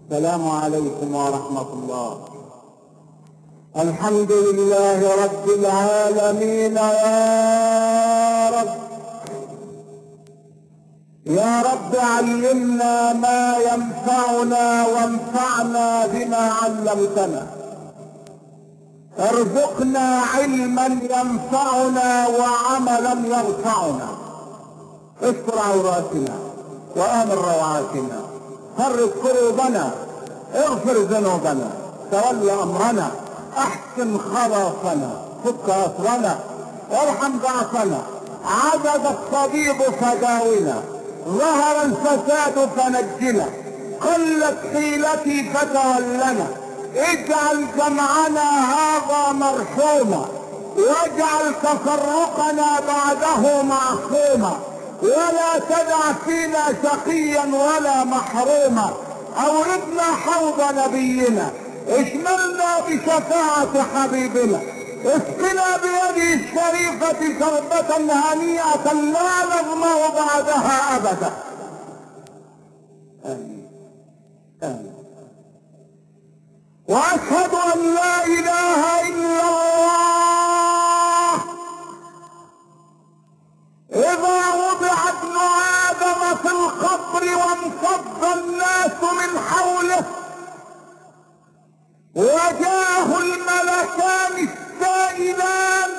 السلام عليكم ورحمة الله. الحمد لله رب العالمين. يا رب علمنا ما ينفعنا وانفعنا بما علمتنا. ارزقنا علما ينفعنا وعملا يرفعنا. استر عوراتنا وامن روعاتنا، فرج كروبنا، اغفر ذنوبنا، تول امرنا، احسن خلاصنا، فك اسرنا، ارحم ضعفنا، عجز الطبيب فداونا، ظهر الفساد فنجنا، قلت حيلتي فتولنا، اجعل جمعنا هذا مرحوما، واجعل تفرقنا بعده معصوما، ولا تدع فينا شقيا ولا محروما. اوردنا حوض نبينا، اشملنا بشفاعة حبيبنا، اسقنا بيده الشريفة شربة هنيئة لا نظمأ بعدها ابدا. امين امين. واشهد ان لا اله الا الله. اذا وضع ابن ادم في القبر وانفض الناس من حوله وجاءه الملكان السائلان،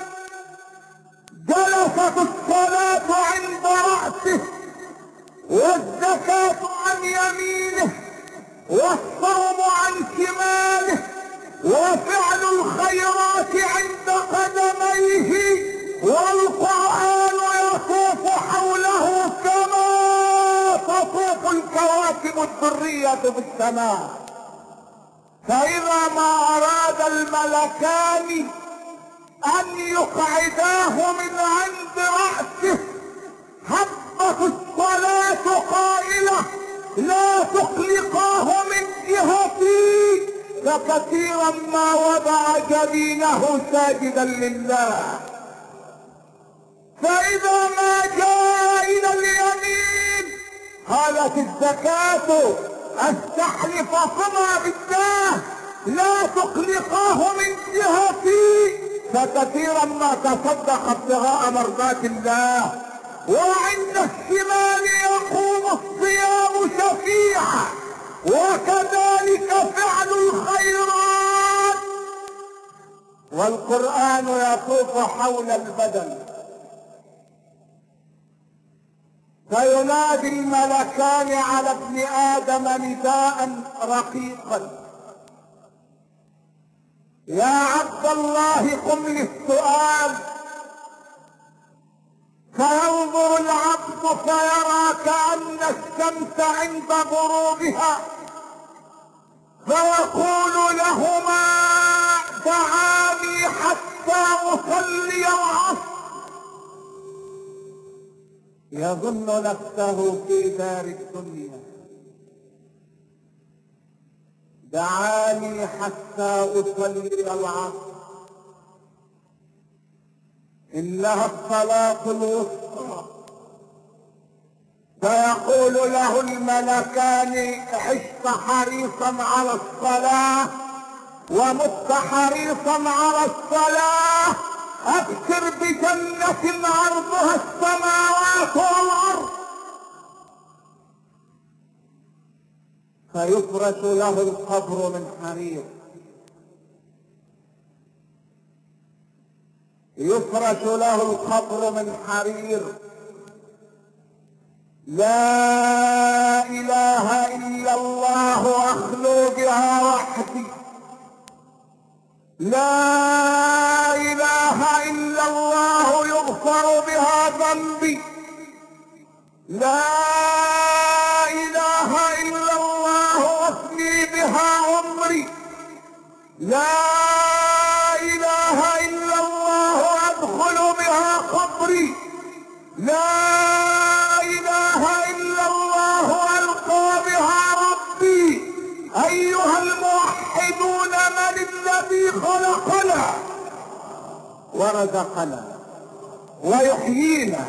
جلست الصلاة عند رأسه، والزكاة عن يمينه، والصوم عن شماله، وفعل الخيرات عند قدميه، والقرآن يطوف حوله كما تطوف الكواكب الدرية في السماء. فإذا ما أراد الملكان أن يقعداه من عند رأسه، هبت الصلاة قائلة: لا تقلقاه من جهتي. فكثيرا ما وضع جبينه ساجدا لله. فإذا ما جاء إلى اليمين قالت الزكاة: استحلف صنع بالله لا تقلقاه من جهتي. فكثيرا ما تصدق ابتغاء مرضات الله. وعند الشمال يقوم الصيام شفيعا، وكذلك فعل الخيرات. والقرآن يطوف حول البدن، فينادي الملكان على ابن آدم نداء رقيقا: يا عبد الله قم للسؤال. فينظر العبد فيرى كأن الشمس عند غروبها، فيقول لهما: دعاني حتى أصلي العصر. يظن نفسه في دار الدنيا. دعاني حتى أصلي العصر، إنها الصلاة الوسطى. فيقول له الملكان: عشت حريصا على الصلاة ومت حريصا على الصلاة، أبشر بجنة عرضها السماوات والأرض. فيفرش له القبر من حرير، يفرش له القبر من حرير. لا إله إلا الله أخلو بها وحدي، لا إله إلا الله يغفر بها ذنبي، لا إله إلا الله أفني بها عمري، لا إله إلا الله أدخل بها قبري، لا إله إلا الله ألقى بها ربي. أيها الموحدون، من الذي خلقنا ورزقنا ويحيينا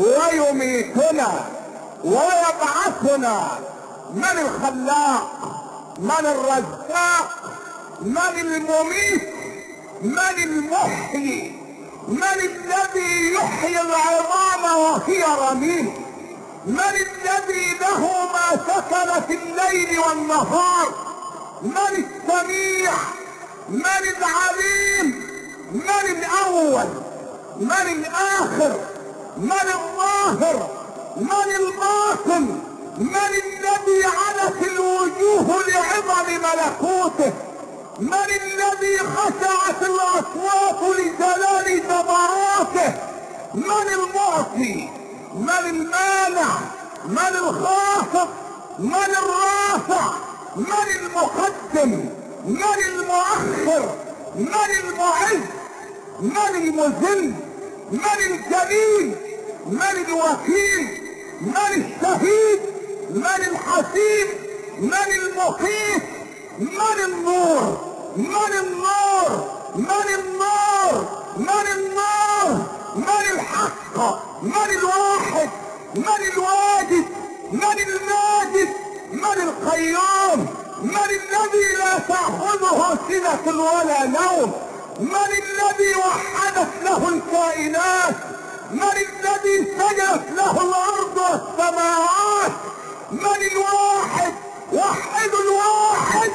ويميتنا ويبعثنا؟ من الخلاق؟ من الرزاق، من المميت، من المحيي، من الذي يحيي العظام وهي رميم، من الذي له ما سكن في الليل والنهار، من السميع، من العليم، من الاول، من الاخر، من الظاهر، من الباطن، من الذي علت الوجوه لعظم ملكوته، من الذي خشعت الاصوات لجلال جبروته، من المعطي، من المانع، من الخافض، من الرافع، من المقدم، من المؤخر، من المعز، من المذل، من الجليل، من الوكيل، من الشهيد، من الحسيب، من المخيف، من النور، من النور، من النار، من النار، من الحق، من الواحد، من الواجد، من الماجد، من القيوم، من الذي لا تأخذه سنة ولا نوم، من الذي وحدت له الكائنات، من الذي سجدت له الارض والسماوات، من الواحد، وحد الواحد.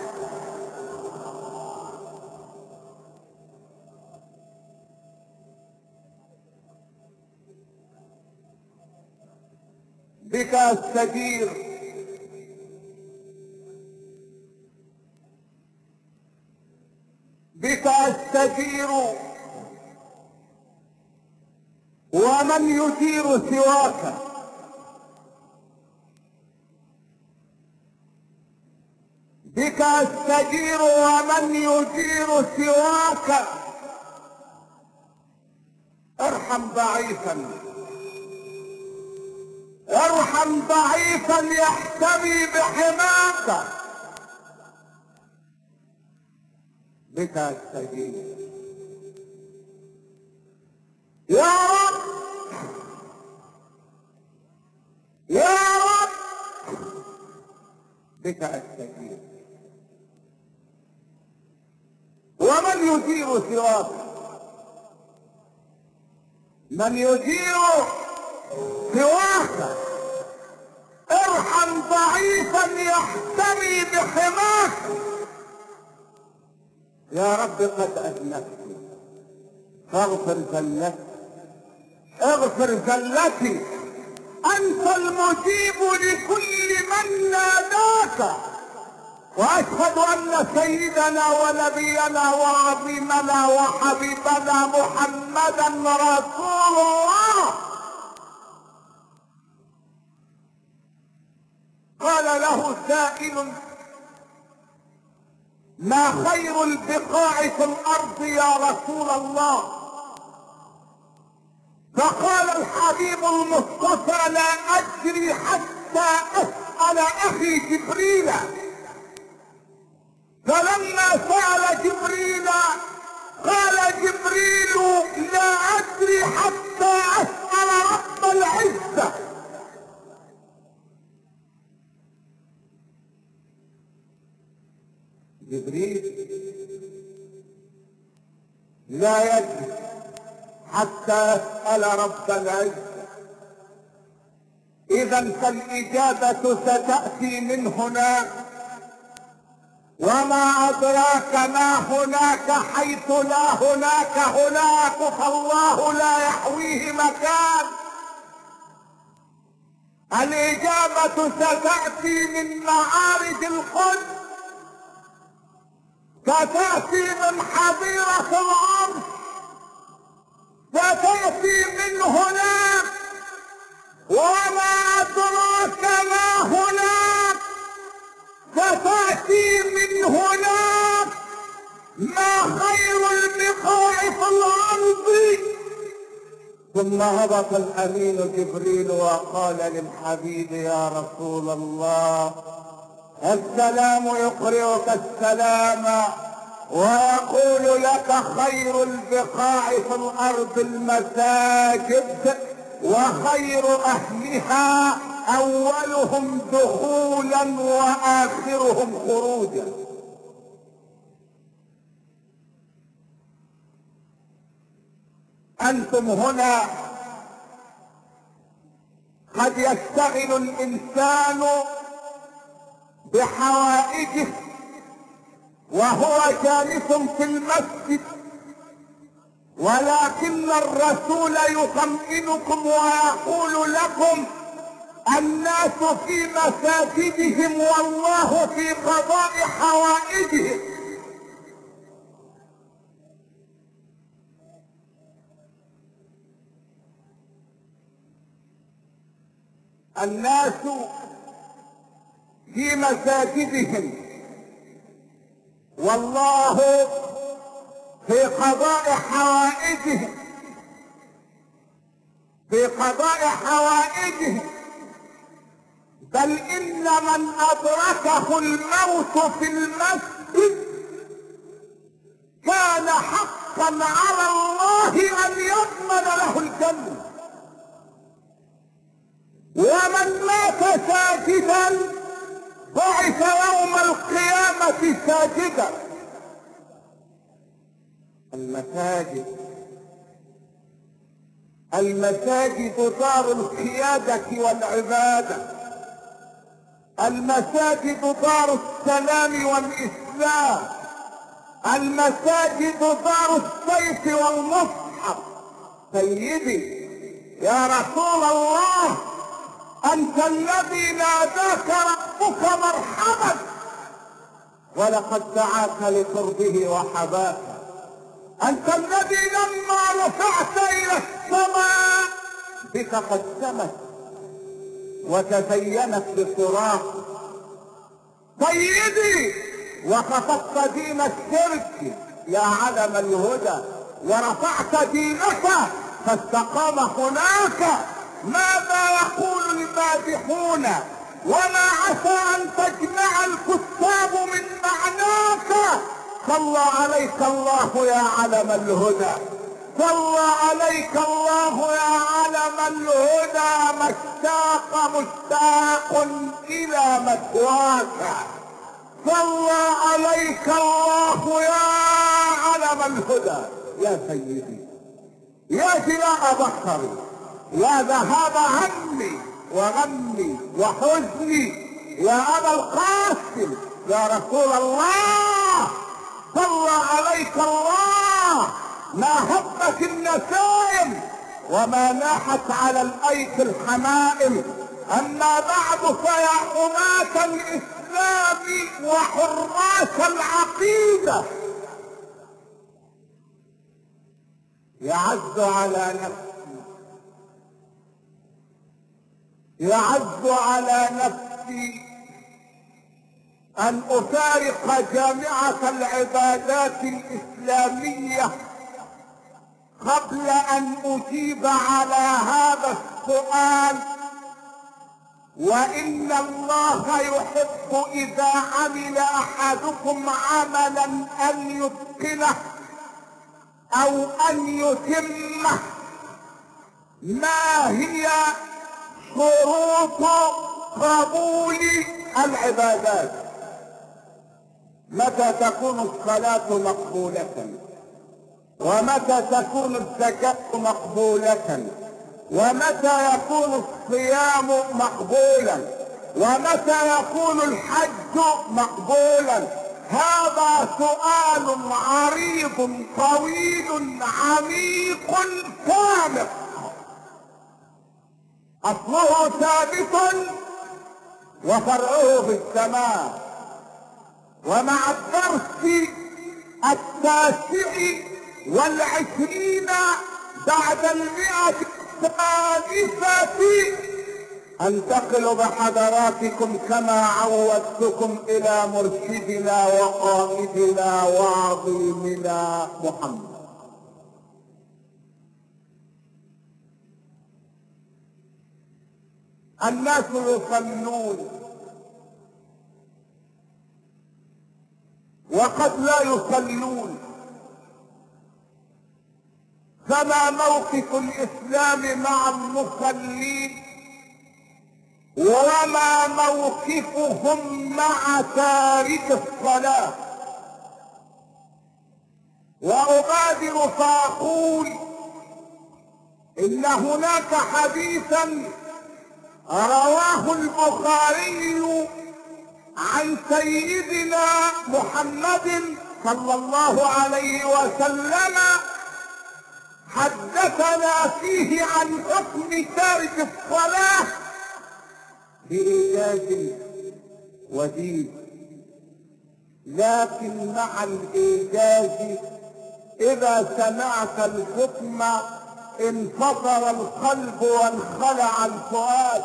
بك استجير، بك استجير، ومن يجير سواك، بك استجير ومن يجير سواك. ارحم ضعيفا، ارحم ضعيفا يحتمي بحماك. بك استجير يا رب، يا رب، بك استجير. ومن يجير سواك؟ من يجير سواك؟ ارحم ضعيفا يحتمي بحماك. يا رب قد أذنبت فاغفر زلتي، اغفر زلتي، أنت المجيب لكل من ناداك. وأشهد أن سيدنا ونبينا وعظيمنا وحبيبنا محمدا رسول الله. قال له سائل: ما خير البقاع في الارض يا رسول الله؟ فقال الحبيب المصطفى: لا ادري حتى اسال اخي جبريل. فلما سال جبريل قال جبريل: لا ادري حتى اسال رب العزه. جبريل لا يدري حتى يسأل رب العزة. إذا فالإجابة ستأتي من هناك، وما أدراك ما هناك حيث لا هناك هناك، فالله لا يحويه مكان. الإجابة ستأتي من معارج القدس، ستأتي من حظيرة الأرض، ستأتي من هناك. وما أدراك ما هناك، ستأتي من هناك. ما خير البقاع في الأرض. ثم هبط الأمين جبريل وقال للحبيب: يا رسول الله، السلام يقرئك السلام ويقول لك خير البقاع في الارض المساجد، وخير اهلها اولهم دخولا واخرهم خروجا. انتم هنا قد يشتغل الانسان بحوائجه وهو جالس في المسجد، ولكن الرسول يطمئنكم ويقول لكم الناس في مساجدهم والله في قضاء حوائجهم. الناس في مساجدهم والله في قضاء حوائجهم، في قضاء حوائجهم. بل ان من ادركه الموت في المسجد كان حقا على الله ان يضمن له الجنة، ومن مات ساجدا بعث يوم القيامة ساجدا. المساجد دار القيادة والعبادة، المساجد دار السلام والإسلام، المساجد دار السيف والمصحف. سيدي يا رسول الله، أنت الذي ناداك ربك مرحبا، ولقد دعاك لقربه وحباك. أنت الذي لما رفعت إلى السماء بك قد سمت وتزينت بصراخ. سيدي وخفضت دين الشرك يا علم الهدى، ورفعت دينك فاستقام هناك. ماذا يقول المادحون؟ وما عسى ان تجمع الكتاب من معناك. صلى عليك الله يا علم الهدى، صلى عليك الله يا علم الهدى. مشتاق الى مثواك. صلى عليك الله يا علم الهدى. يا سيدي يا جلاء بصري، يا ذهاب همي وغمي وحزني، يا ابا القاسم، يا رسول الله، صلى عليك الله. ما هبت النسائم وما ناحت على الايك الحمائم. اما بعد فيا حماة الاسلام وحراس العقيدة، يعز على نفسي، يعز على نفسي ان افارق جامعة العبادات الاسلامية قبل ان اجيب على هذا السؤال. وان الله يحب اذا عمل احدكم عملا ان يتقنه او ان يتمه. ما هي شروط قبول العبادات؟ متى تكون الصلاة مقبولة؟ ومتى تكون الزكاة مقبولة؟ ومتى يكون الصيام مقبولا؟ ومتى يكون الحج مقبولا؟ هذا سؤال عريض طويل عميق كامل، اصله ثابت وفرعه في السماء. ومع الدرس 29 بعد 100 الثالثة انتقل بحضراتكم كما عودتكم الى مرشدنا وقائدنا وعظيمنا محمد. الناس يصلون وقد لا يصلون، فما موقف الاسلام مع المصلين وما موقفهم مع تارك الصلاة. وأبادر فأقول إن هناك حديثا رواه البخاري عن سيدنا محمد صلى الله عليه وسلم، حدثنا فيه عن حكم تارك الصلاة بإيجاز ودين. لكن مع الإيجاز إذا سمعت الحكم انفطر القلب وانخلع الفؤاد.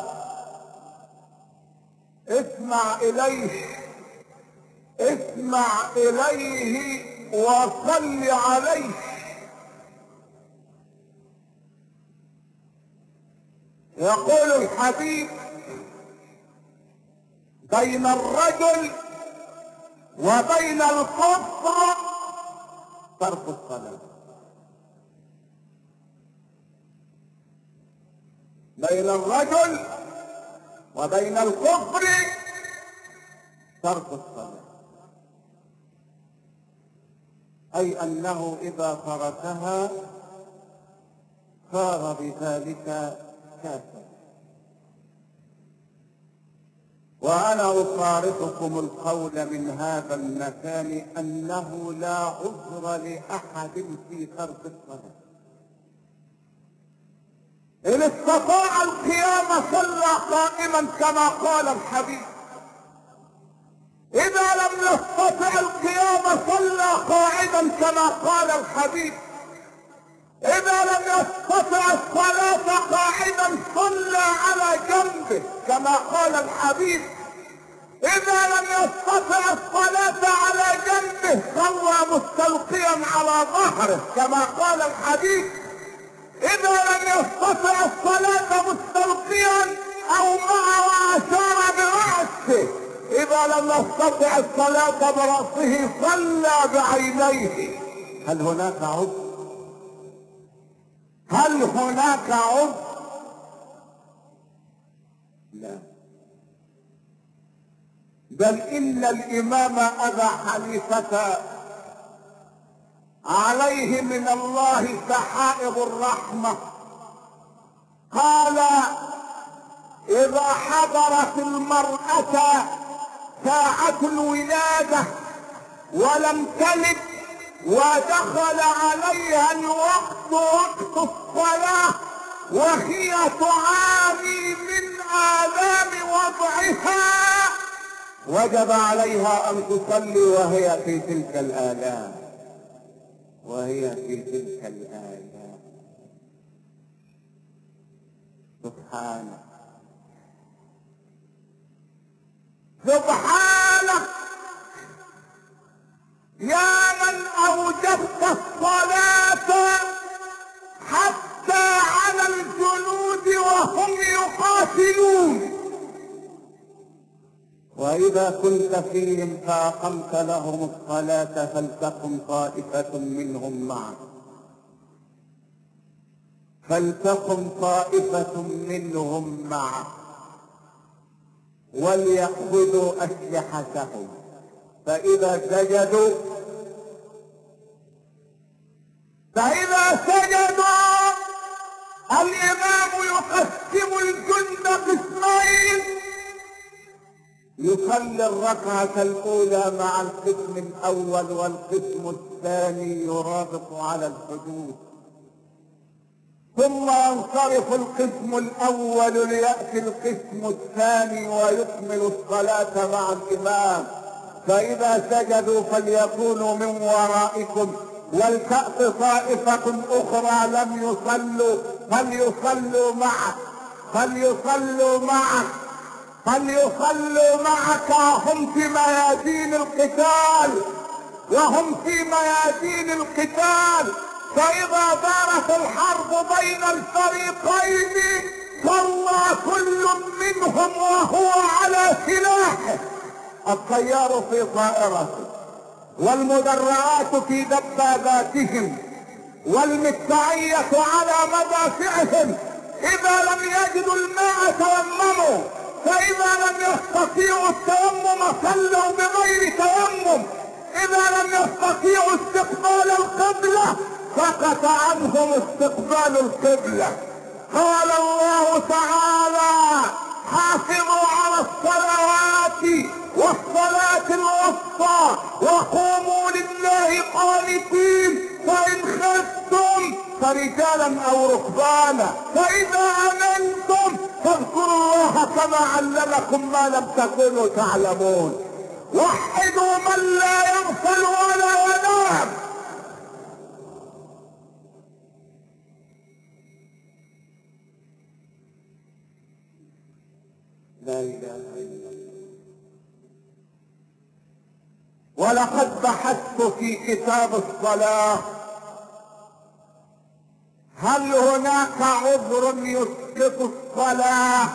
اسمع إليه، اسمع إليه وصل عليه. يقول الحبيب: بين الرجل وبين الكفر ترك الصلاة. بين الرجل وبين الكفر ترك الصلاة، أي أنه إذا تركها صار بذلك كافر. وأنا أصارحكم القول من هذا المكان أنه لا عذر لأحد في ترك الصلاة. إن استطاع القيام صلى قائما كما قال الحبيب، إذا لم يستطع القيام صلى قاعدا كما قال الحبيب، إذا لم يستطع الصلاة قاعدا صلى على جنبه كما قال الحبيب، إذا لم يستطع الصلاة على جنبه صلى مستلقيا على ظهره كما قال الحبيب، إذا لم يستطع الصلاة مستلقيا أو معه أشار برأسه، إذا لم يستطع الصلاة برأسه صلى بعينيه. هل هناك عذر؟ هل هناك عذر؟ لا، بل إن الإمام أبا حنيفة عليه من الله سحائب الرحمة قال: إذا حضرت المرأة ساعة الولادة ولم تلد ودخل عليها الوقت وقت الصلاة وهي تعاني من آلام وضعها، وجب عليها أن تصلي وهي في تلك الآلام، وهي في تلك الآلام. سبحانك سبحانك يا من أوجبت الصلاة حتى على الجنود وهم يقاتلون، وإذا كنت فيهم فأقمت لهم الصلاة فلتقم طائفة منهم معك، فلتقم طائفة منهم معك وليأخذوا أسلحتهم، فإذا سجدوا الإمام يقسم الجند قسمين، يصلي الركعة الأولى مع القسم الأول والقسم الثاني يرابط على الحدود، ثم ينصرف القسم الأول ليأتي القسم الثاني ويكمل الصلاة مع الإمام. فإذا سجدوا فليكونوا من ورائكم، ولتأت طائفة أخرى لم يصلوا فليصلوا معك وهم في ميادين القتال، فإذا دارت الحرب بين الفريقين صلى كل منهم وهو على سلاحه، الطيار في طائرته والمدرعات في دباباتهم والمدفعية على مدافعهم. إذا لم يجدوا الماء تيمموا، فإذا لم يستطيعوا التيمم صلوا بغير تيمم. إذا لم يستطيعوا استقبال القبلة سقط عنهم استقبال القبلة. قال الله تعالى: حافظوا على الصلوات والصلاة الوسطى وقوموا لله قانتين، فإن خفتم فرجالا أو ركبانا، فإذا أمنتم فاذكروا الله كما علمكم ما لم تكونوا تعلمون. وحدوا من لا يغفل ولا ينام. لا إله إلا الله. ولقد بحثت في كتاب الصلاة هل هناك عذر يسقط الصلاة،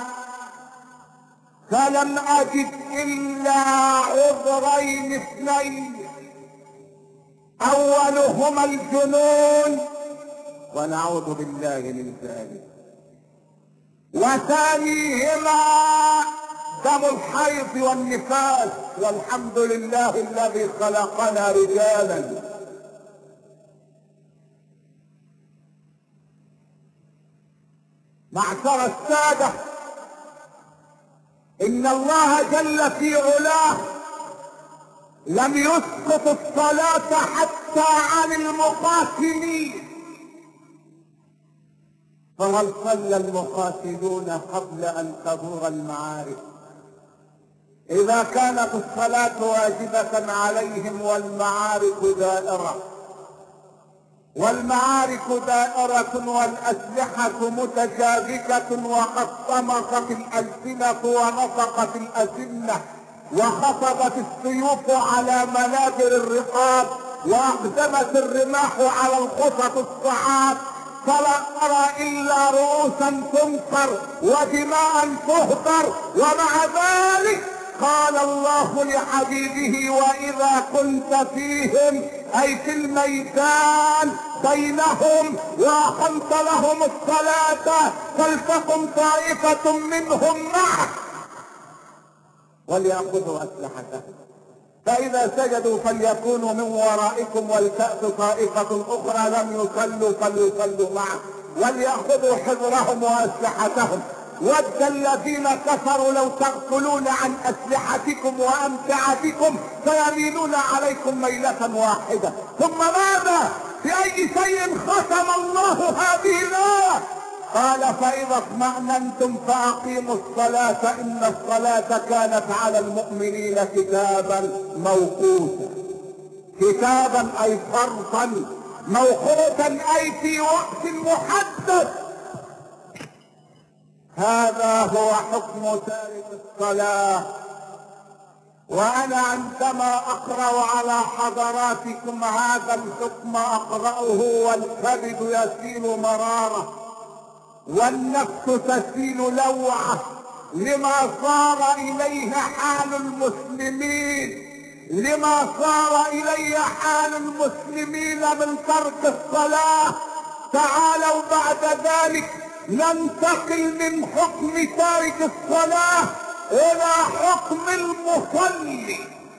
فلم أجد إلا عذرين اثنين: أولهما الجنون ونعوذ بالله من ذلك، وثانيهما دم الحيض والنفاس، والحمد لله الذي خلقنا رجالا. معشر السادة، إن الله جل في علاه لم يسقط الصلاة حتى عن المقاتلين، فهل صلى المقاتلون قبل أن تدور المعارك؟ إذا كانت الصلاة واجبة عليهم والمعارك دائرة، والأسلحة متشابكة، وقد طمست الألسنة ونطقت الأسنة، وخطبت السيوف على منابر الرقاب، وأقدمت الرماح على الخطط الصعاب، فلا أرى إلا رؤوسا تنصر ودماء تهدر. ومع ذلك قال الله لحبيبه: وإذا كنت فيهم، أي في الميدان بينهم، وأقمت لهم الصلاة فلتقم طائفة منهم معك وليأخذوا أسلحتهم، فإذا سجدوا فليكونوا من ورائكم، ولتأت طائفة أخرى لم يصلوا فليصلوا معه وليأخذوا حذرهم وأسلحتهم. ود الذين كفروا لو تغفلون عن أسلحتكم وأمتعتكم فيميلون عليكم ميلة واحدة. ثم ماذا؟ بأي شيء ختم الله هذه الآية؟ قال: فإذا اطمأننتم فأقيموا الصلاة إن الصلاة كانت على المؤمنين كتابا موقوتا. كتابا أي فرضا، موقوتا أي في وقت محدد. هذا هو حكم تارك الصلاة. وأنا عندما أقرأ على حضراتكم هذا الحكم أقرأه والكبد يسيل مرارة والنفس تسيل لوعة، لما صار إليه حال المسلمين، لما صار إليه حال المسلمين من ترك الصلاة. تعالوا بعد ذلك ننتقل من حكم تارك الصلاة إلى حكم المصلي.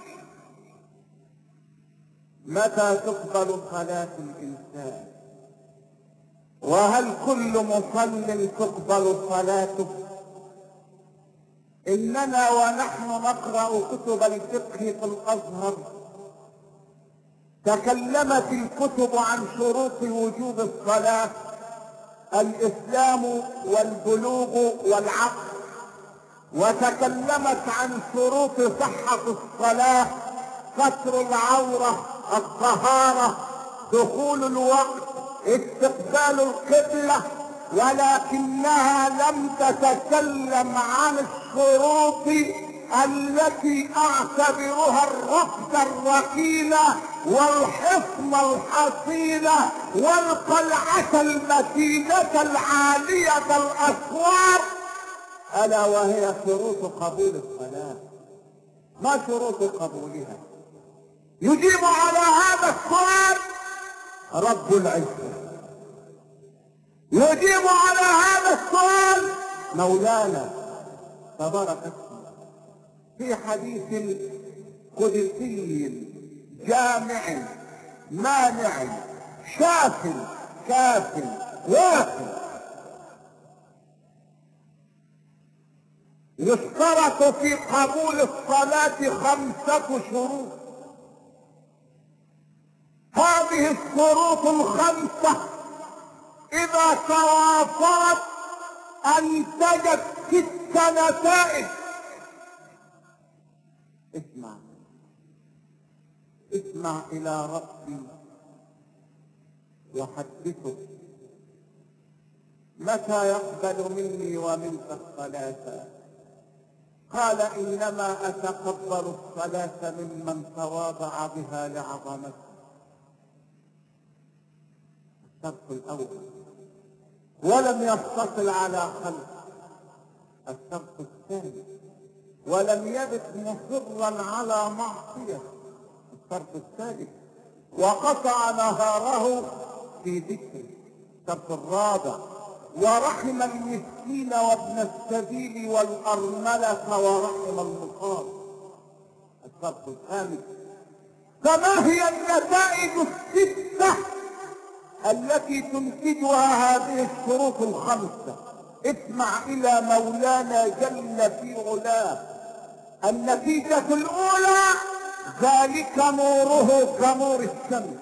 متى تقبل صلاة الإنسان؟ وهل كل مصل تقبل صلاته؟ إننا ونحن نقرأ كتب الفقه في الأزهر تكلمت الكتب عن شروط وجوب الصلاة: الإسلام والبلوغ والعقل. وتكلمت عن شروط صحة الصلاة: ستر العورة، الطهارة، دخول الوقت، استقبال القبلة. ولكنها لم تتكلم عن الشروط التي اعتبرها الركن الركين والحصن الحصين والقلعة المتينة العالية الاسوار، الا وهي شروط قبول الصلاة. ما شروط قبولها؟ يجيب على هذا السؤال رب العزة، يجيب على هذا السؤال مولانا تبارك اسمه في حديث قدسي جامع مانع شاف كاف وافٍ. يشترط في قبول الصلاة 5 شروط. هذه الشروط ال5 إذا توافرت أنتجت 6 نتائج. اسمع إلى ربي وحدثه متى يقبل مني ومنك الصلاة. قال إنما أتقبل الصلاة ممن تواضع بها لعظمته. الشرط الأول ولم يتصل على خلق. الشرط الثاني ولم يبت مصرا على معصية. الشرط الثالث وقطع نهاره في ذكره. الشرط الرابع ورحم المسكين وابن السبيل والأرملة ورحم المصاب. الشرط الخامس فما هي النتائج 6 التي تنتجها هذه الشروط ال5؟ اسمع إلى مولانا جل في علاه. النتيجة الأولى ذلك نوره كنور الشمس.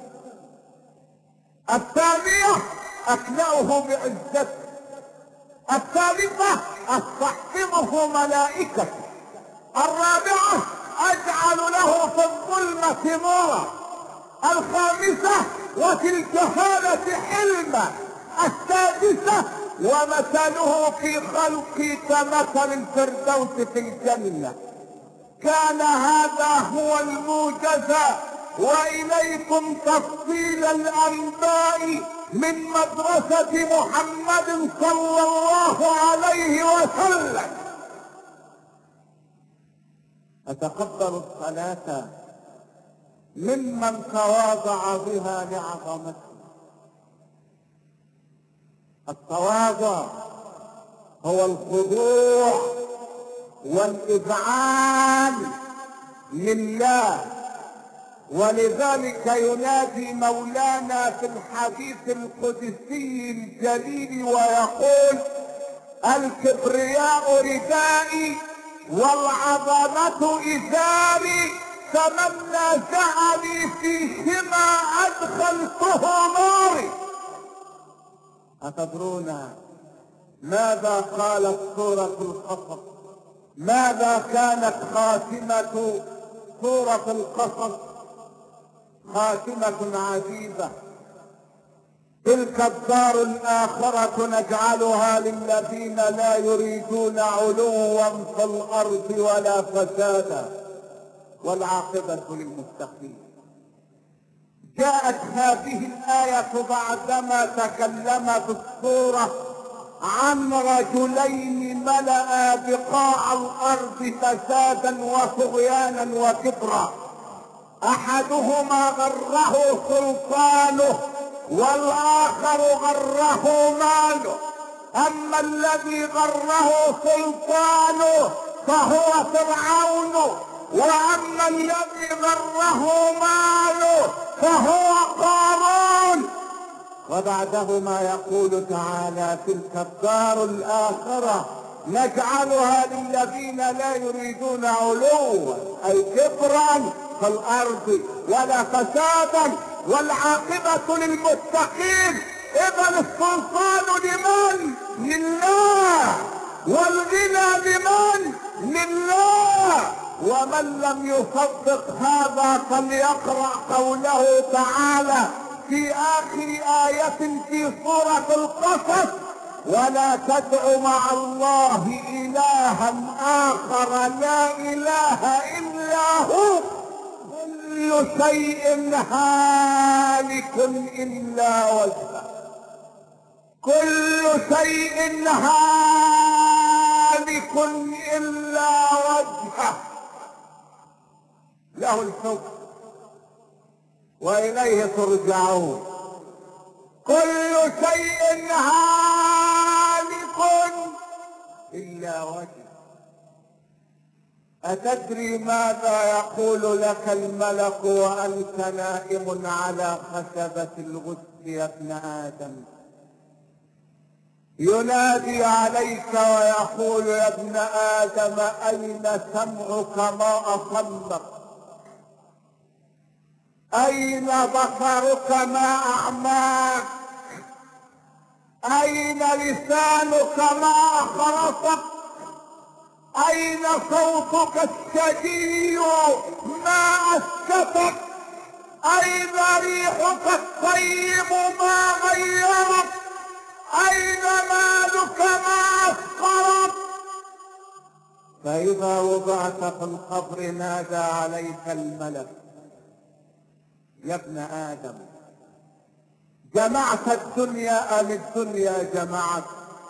الثانية أكلأه بعزته. الثالثة أستحفظه ملائكته. الرابعة أجعل له في الظلمة نورا. الخامسة وفي الجهالة حلما. السادسة ومثله في خلقي كمثل الفردوس في الجنة. كان هذا هو الموجز وإليكم تفصيل الأنباء من مدرسة محمد صلى الله عليه وسلم. أتقبل الصلاة ممن تواضع بها لعظمته. التواضع هو الخضوع والإذعان لله. ولذلك ينادي مولانا في الحديث القدسي الجليل ويقول الكبرياء ردائي والعظمة إزاري فمن نازعني فيهما أدخلته ناري. أتدرون ماذا قالت سورة القصص؟ ماذا كانت خاتمة سورة القصص؟ خاتمة عجيبة. تلك الدار الآخرة نجعلها للذين لا يريدون علوا في الأرض ولا فسادا والعاقبة للمتقين. جاءت هذه الآية بعدما تكلم في السورة عن رجلين ملأ بقاع الأرض فسادا وطغيانا وكبرا. أحدهما غره سلطانه والآخر غره ماله. أما الذي غره سلطانه فهو فرعون، وأما الذي غره ماله فهو قارون. وبعدهما يقول تعالى تلك الدار الآخرة نجعلها للذين لا يريدون علوا أي كبرا في الأرض ولا فسادا والعاقبة للمتقين. إذا السلطان لمن؟ لله. والغنى لمن؟ لله. ومن لم يصدق هذا فليقرأ قوله تعالى في آخر آية في سورة القصص ولا تدع مع الله إلها آخر لا إله إلا هو كل شيء هالك إلا وجهه. كل شيء هالك إلا وجهه له الحكم وإليه ترجعون. كل شيء هالك إلا وجهه. أتدري ماذا يقول لك الملك وأنت نائم على خشبة الغسل يا ابن آدم؟ ينادي عليك ويقول يا ابن آدم أين سمعك ما أصمك؟ أين بصرك ما أعماك؟ أين لسانك ما أخرسك؟ أين صوتك الشجي ما أسكتك؟ أين ريحك الطيب ما غيرك؟ أين مالك ما أسخرك؟ فإذا وضعت في القبر نادى عليك الملك يا ابن آدم جمعت الدنيا أم الدنيا جمعت؟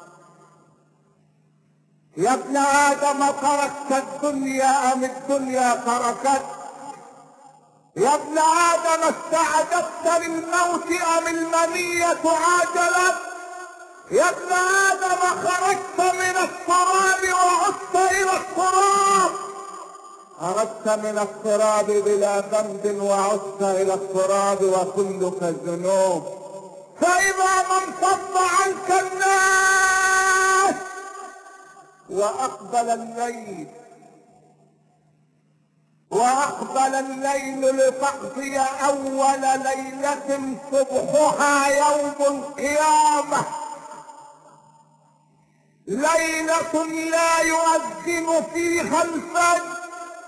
يا ابن آدم تركت الدنيا أم الدنيا تركت؟ يا ابن آدم استعددت للموت أم المنية عاجلت؟ يا ابن آدم خرجت من التراب وعدت إلى التراب. خرجت من التراب بلا ذنب وعدت إلى التراب وكلك ذنوب. فإذا ما انفض عنك الناس وأقبل الليل لتقضي أول ليلة صبحها يوم القيامة، ليلة لا يؤذن فيها الفجر.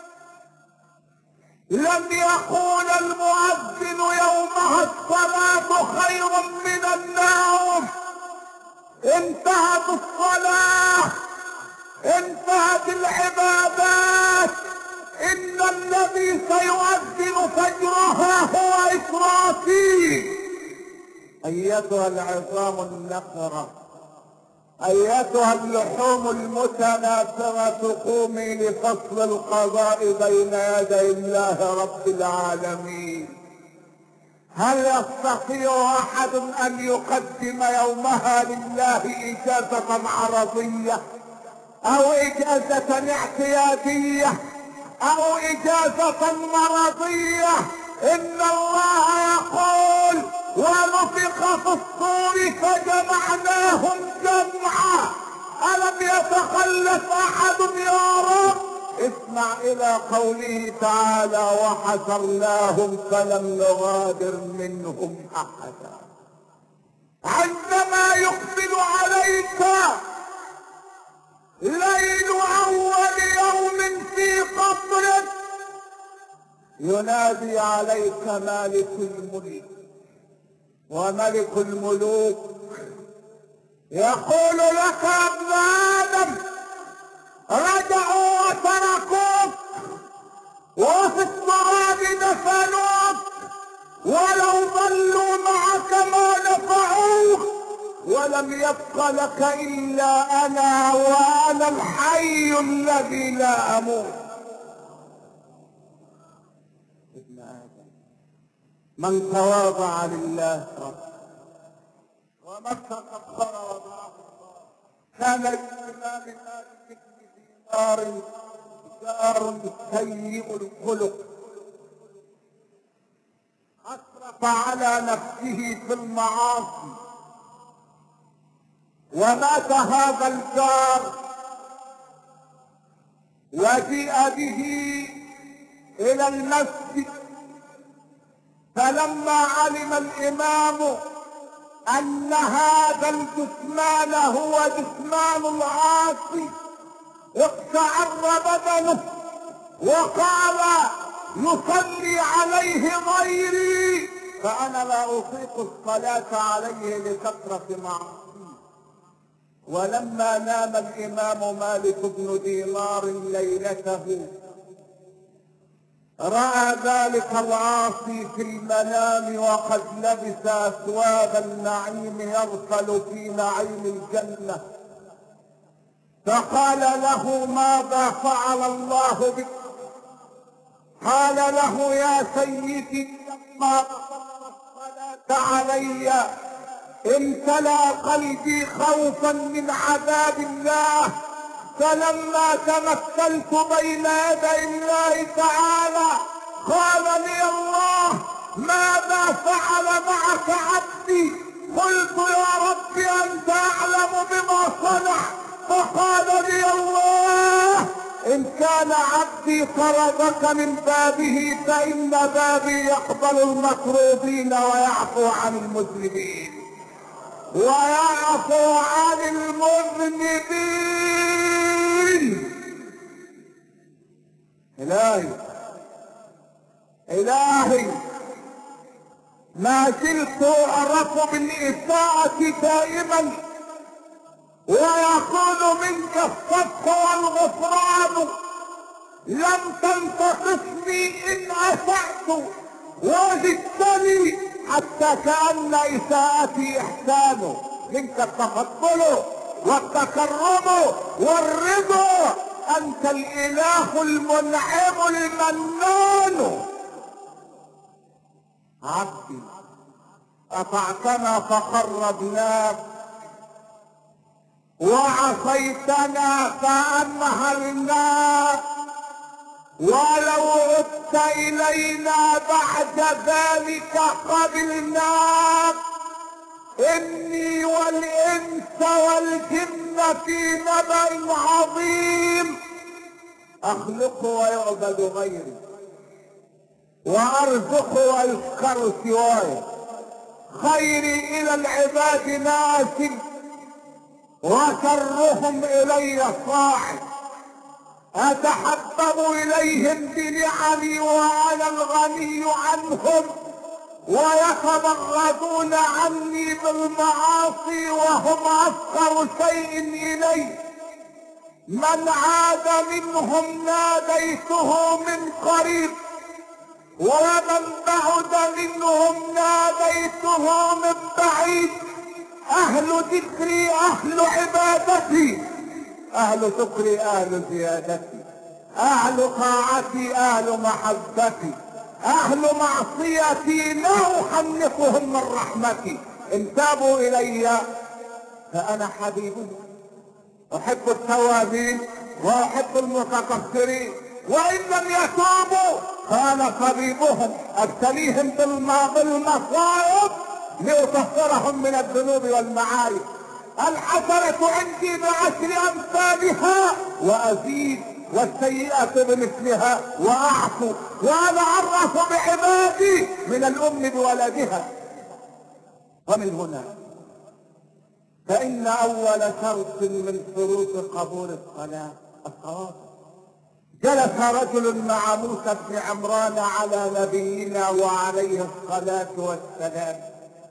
لم يقول المؤذن يومها الصلاة خير من النوم. انتهت الصلاة، انتهت العبادات. إن الذي سيؤذن فجرها هو إسرافيل. أيتها العظام النخرة، أيتها اللحوم المتناثرة، قومي لفصل القضاء بين يدي الله رب العالمين. هل يستطيع أحد أن يقدم يومها لله إجازة عرضية أو إجازة اعتيادية أو إجازة مرضية؟ إن الله يقول ونفخ في الصور فجمعناهم جمعا. ألم يتخلف أحد يا رب؟ اسمع إلى قوله تعالى وحشرناهم فلم نغادر منهم أحدا. عندما يقبل عليك ليل أول يوم في قبرك ينادي عليك مالك الملك وملك الملوك، يقول لك يا ابن آدم رجعوا وتركوك وفي التراب دفنوك، ولو ظلوا معك ما نفعوك، ولم يبق لك إلا أنا وأنا الحي الذي لا أموت. ابن آدم من تواضع لله ومن تكبر وضعه الله كان للإمام مالك بن دينار جار سيء الخلق، أسرف على نفسه في المعاصي، ومات هذا الجار وجيء به إلى المسجد. فلما علم الإمام أن هذا الجثمان هو جثمان العاصي اقشعر بدنه وقال يصلي عليه غيري فأنا لا أطيق الصلاة عليه لكثرة معاصيه. ولما نام الإمام مالك بن دينار ليلته رأى ذلك العاصي في المنام وقد لبس أثواب النعيم يرسل في نعيم الجنة، فقال له ماذا فعل الله بك؟ قال له يا سيدي لما أقمت الصلاة علي امتلأ قلبي خوفا من عذاب الله فلما تمثلت بين يدي الله تعالى قال لي الله ماذا فعل معك عبدي؟ قلت يا رب انت اعلم بما صنع. فقال لي الله ان كان عبدي طردك من بابه فان بابي يقبل المطرودين ويعفو عن المذنبين ويعفو عن المذنبين. إلهي ما زلت أعرف بالإساءة دائما ويكون منك الصدق والغفران. لم تنتقصني إن أسأت وزدتني حتى كأن إساءتي إحسان. منك التفضل والتكرم والرضا. أنت الإله المنعم المنان. عبدي أطعتنا فقربناك وعصيتنا فأمهلناك ولو عدت إلينا بعد ذلك قبلناك. إني والإنس والجن في نبأ عظيم. أخلق ويعبد غيري وأرزق ويشكر سواي. خيري إلى العباد ناس وشرهم إلي صاعد. أتحبب إليهم بنعمي وأنا الغني عنهم ويتبغضون عني بالمعاصي وهم أفقر شيء إلي. من عاد منهم ناديته من قريب ومن بعد منهم ناديته من بعيد. أهل ذكري أهل عبادتي، أهل شكري أهل زيادتي، أهل طاعتي أهل محبتي، أهل معصيتي لا أحنقهم من رحمتي. إن تابوا إلي فأنا حبيبهم. أحب التوابين وأحب المتطهرين وإن لم يتوبوا فأنا طبيبهم. أبتليهم بالمصائب لأطهرهم من الذنوب والمعايب. الحسنة عندي بعشر أمثالها وأزيد والسيئة بمثلها وأعفو. وأنا أعرف بعبادي من الأم بولدها. ومن هنا فإن أول شرط من شروط قبول الصلاة الصواب. جلس رجل مع موسى بن عمران على نبينا وعليه الصلاة والسلام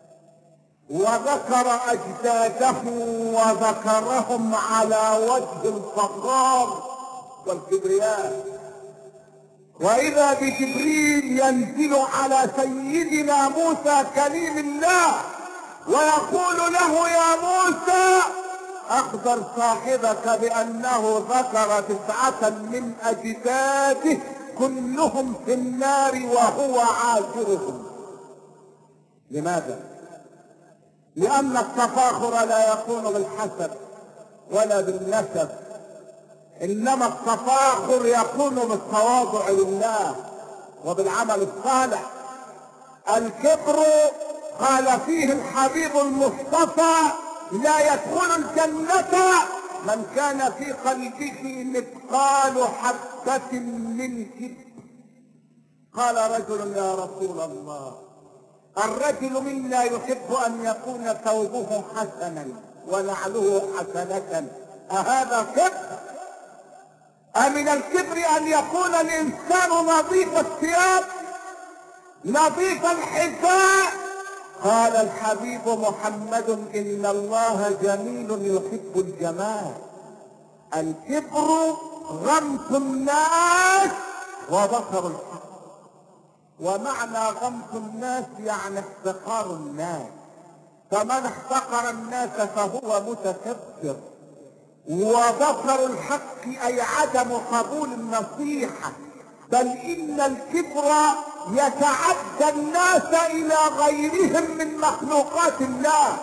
وذكر أجداده وذكرهم على وجه الفخار والكبرياء. وإذا بجبريل ينزل على سيدنا موسى كليم الله ويقول له يا موسى أخبر صاحبك بأنه ذكر 9 من أجداده كلهم في النار وهو عاشرهم. لماذا؟ لأن التفاخر لا يكون بالحسب ولا بالنسب، إنما التفاخر يكون بالتواضع لله وبالعمل الصالح. الكبر قال فيه الحبيب المصطفى لا يدخل الجنة من كان في قلبه مثقال حبة من كبر. قال رجل يا رسول الله الرجل منا يحب أن يكون ثوبه حسنا ونعله حسنة، أهذا كبر؟ أمن الكبر أن يكون الإنسان نظيف الثياب نظيف الحذاء؟ قال الحبيب محمد إن الله جميل يحب الجمال. الكبر غمط الناس وبطر الحق. ومعنى غمط الناس يعني احتقار الناس، فمن احتقر الناس فهو متكبر. وبطر الحق أي عدم قبول النصيحة، بل إن الكبر يتعدى الناس إلى غيرهم من مخلوقات الله.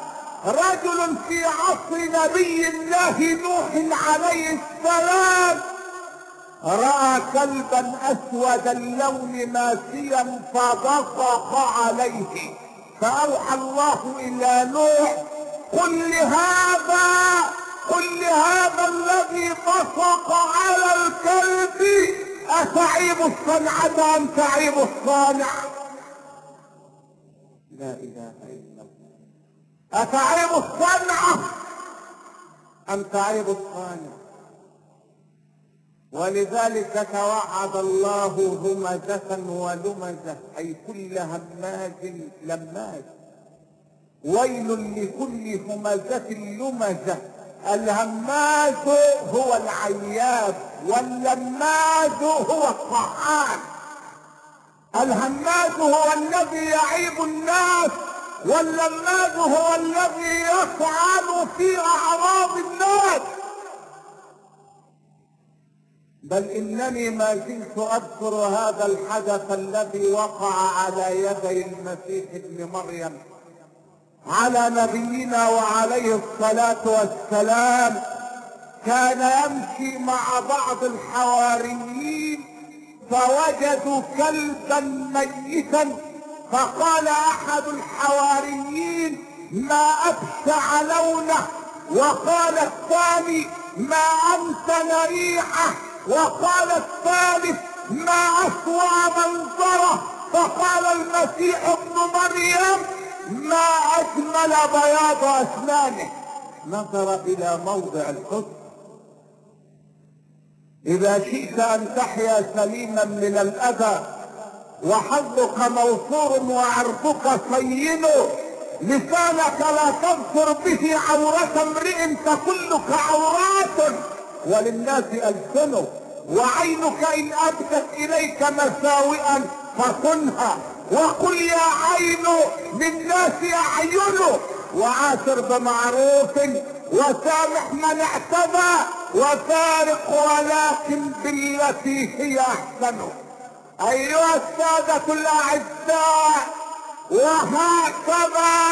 رجل في عصر نبي الله نوح عليه السلام رأى كلبا أسود اللون ماشيا فبصق عليه، فأوحى الله إلى نوح قل لهذا الذي بصق على الكلب أتعيب الصنعة أم تعيب الصانع؟ لا إله إلا الله. أتعيب الصنعة أم تعيب الصانع؟ ولذلك توعد الله همزة ولمزة، أي كل هماز لماز. ويل لكل همزة لمزة. الهماز هو العياب واللماز هو الطعان. الهماز هو الذي يعيب الناس، واللماز هو الذي يطعن في أعراض الناس. بل إنني ما زلت أذكر هذا الحدث الذي وقع على يدي المسيح ابن مريم على نبينا وعليه الصلاة والسلام. كان يمشي مع بعض الحواريين فوجدوا كلبا ميتا، فقال أحد الحواريين ما أبشع لونه، وقال الثاني ما أمتن ريحه، وقال الثالث ما أسوأ منظره. فقال المسيح ابن مريم ما أجمل بياض أسنانه. نظر إلى موضع الحسن. إذا شئت أن تحيا سليما من الأذى وحظك موفور وعرضك صين، لسانك لا تذكر به عورة امرئ فكلك عورات وللناس ألسنه، وعينك إن أبدت إليك مساوئا فصنها، وقل يا عين للناس أعين، وعاشر بمعروف وسامح من اعتدى، وفارق ولكن بالتي هي أحسن. أيها السادة الأعزاء، وهكذا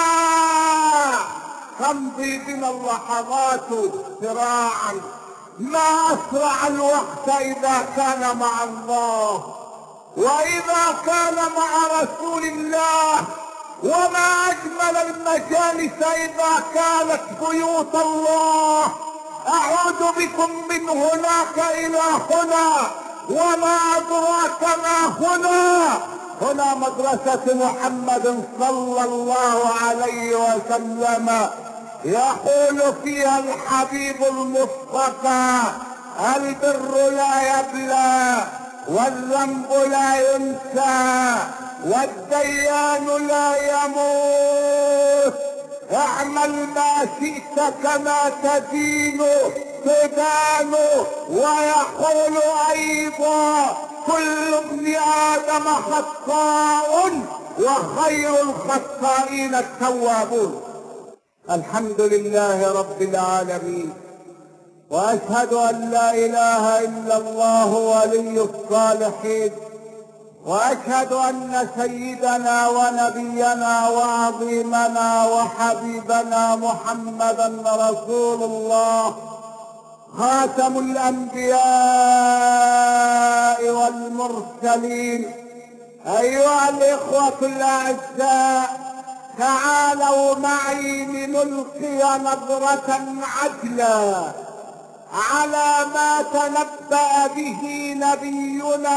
تمضي بنا اللحظات سراعا. ما أسرع الوقت إذا كان مع الله وإذا كان مع رسول الله، وما أجمل المجالس إذا كانت بيوت الله. أعود بكم من هناك إلى هنا، وما أدراك ما هنا. هنا مدرسة محمد صلى الله عليه وسلم، يقول فيها الحبيب المصطفى البر لا يبلى والذنب لا ينسى والديان لا يموت. اعمل ما شئت كما تدين تدان. ويقول ايضا كل ابن ادم خطاء وخير الخطائين التوابون. الحمد لله رب العالمين، واشهد ان لا اله الا الله ولي الصالحين، واشهد ان سيدنا ونبينا وعظيمنا وحبيبنا محمدا رسول الله، خاتم الانبياء والمرسلين. ايها الاخوة الاعزاء، تعالوا معي لنلقي نظرة عجلة على ما تنبأ به نبينا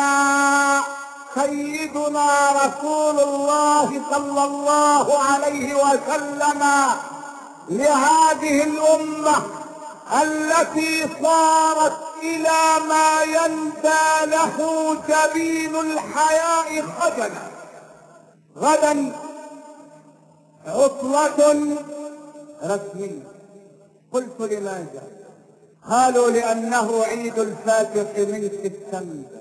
سيدنا رسول الله صلى الله عليه وسلم لهذه الأمة التي صارت إلى ما يندى له جبين الحياء خجلا. غدا عطلة رسمية. قلت لماذا؟ قالوا لأنه عيد الفاتح من سبتمبر.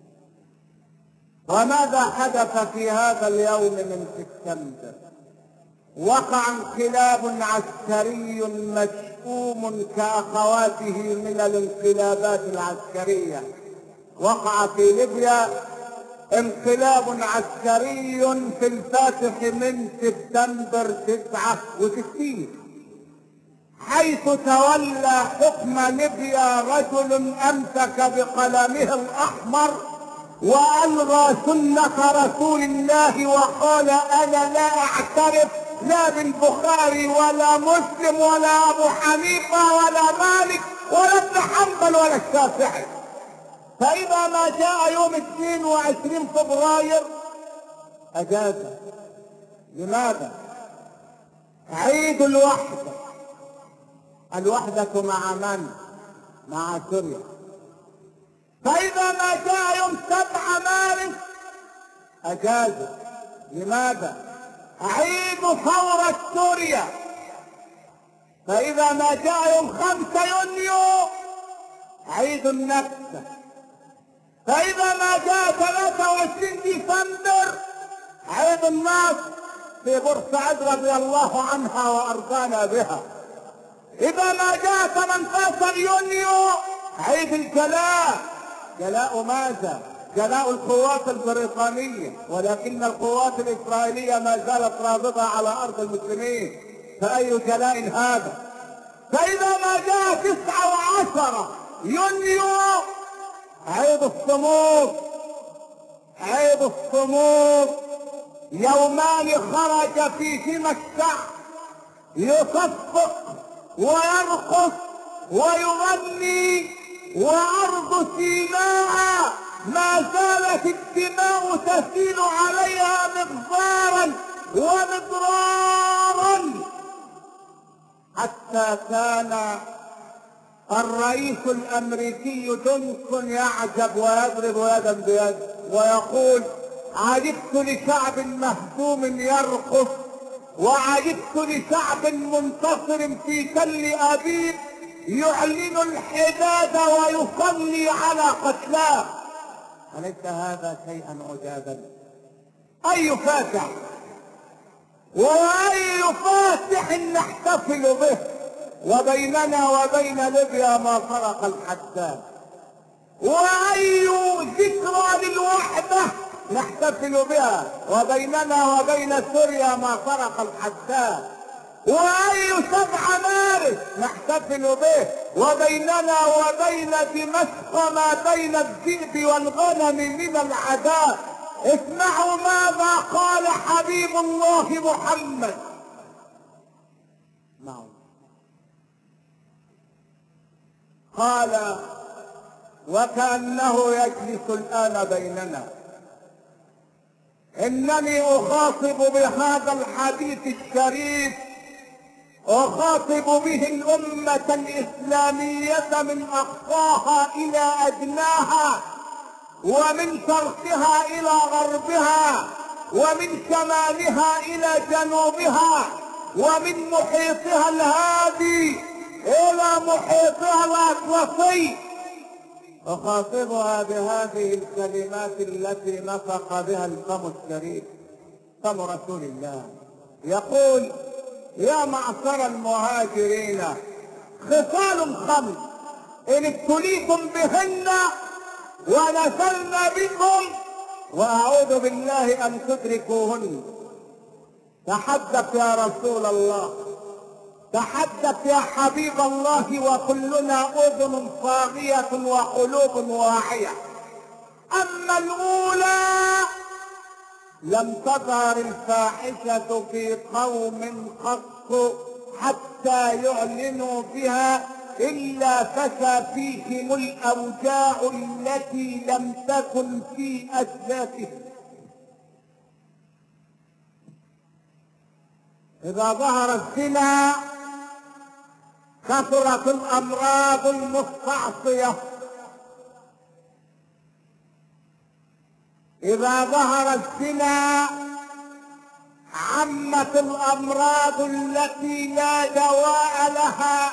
وماذا حدث في هذا اليوم من سبتمبر؟ وقع انقلاب عسكري مشؤوم كأخواته من الانقلابات العسكرية. وقع في ليبيا انقلاب عسكري في الفاتح من سبتمبر 69. حيث تولى حكم ليبيا رجل امسك بقلمه الاحمر والغى سنة رسول الله وقال انا لا اعترف لا بالبخاري ولا مسلم ولا ابو حنيفة ولا مالك ولا ابن حنبل ولا الشافعي. فاذا ما جاء يوم 22 فبراير اجازة. لماذا؟ عيد الوحدة. الوحدة مع من؟ مع سوريا. فإذا ما جاء يوم 7 مارس أجازة. لماذا؟ عيد ثورة سوريا. فإذا ما جاء يوم 5 يونيو عيد النكسة. فإذا ما جاء 23 ديسمبر عيد النصر في بورسعيد رضي الله عنها وأرضانا بها. إذا ما جاء 18 يونيو عيد الجلاء. جلاء ماذا؟ جلاء القوات البريطانية، ولكن القوات الإسرائيلية ما زالت رابطة على أرض المسلمين، فأي جلاء هذا؟ فإذا ما جاء 9 و10 يونيو عيد الصمود. عيد الصمود يومان خرج فيهما الشعب يصفق ويرقص ويغني، وأرض سيناء ما زالت الدماء تسيل عليها مغفارا ومضرارا، حتى كان الرئيس الأمريكي جونسون يعجب ويضرب يدا بيد ويقول عجبت لشعب مهزوم يرقص، وعجبت لشعب منتصر في تل أبيب يعلن الحداد ويصلي على قتلاه. أليس هذا شيئا عجابا؟ أي فاتح وأي فاتح نحتفل به، وبيننا وبين ليبيا ما فرق الحداد، وأي ذكرى للوحدة نحتفل بها، وبيننا وبين سوريا ما فرق الحداد، وأي 7 مارس نحتفل به، وبيننا وبين دمشق ما بين الذئب والغنم من العداء. اسمعوا ماذا قال حبيب الله محمد. قال وكأنه يجلس الآن بيننا: إنني أخاطب بهذا الحديث الشريف، أخاطب به الأمة الإسلامية من أقصاها إلى أدناها، ومن شرقها إلى غربها، ومن شمالها إلى جنوبها، ومن محيطها الهادي إلى محيطها الأطلسي. أخاطبها بهذه الكلمات التي نطق بها الفم الشريف، فم رسول الله، يقول: يا معشر المهاجرين، خصال 5 إن ابتليتم بهن ونزلن بكم وأعوذ بالله أن تدركوهن. تحدث يا رسول الله، تحدث يا حبيب الله، وكلنا أذن صاغية وقلوب واعية. أما الأولى: لم تظهر الفاحشة في قوم قط حتى يعلنوا بها إلا فشى فيهم الأوجاع التي لم تكن في أجدادهم. إذا ظهر الزنا كثرت الأمراض المستعصية، إذا ظهر الزنا عمت الأمراض التي لا دواء لها.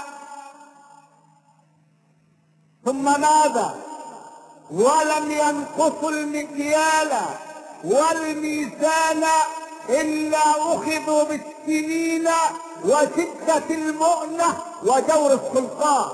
ثم ماذا؟ ولم ينقصوا المكيال والميزان إلا أخذوا بالسنين وشدة المؤنة وجور السلطان.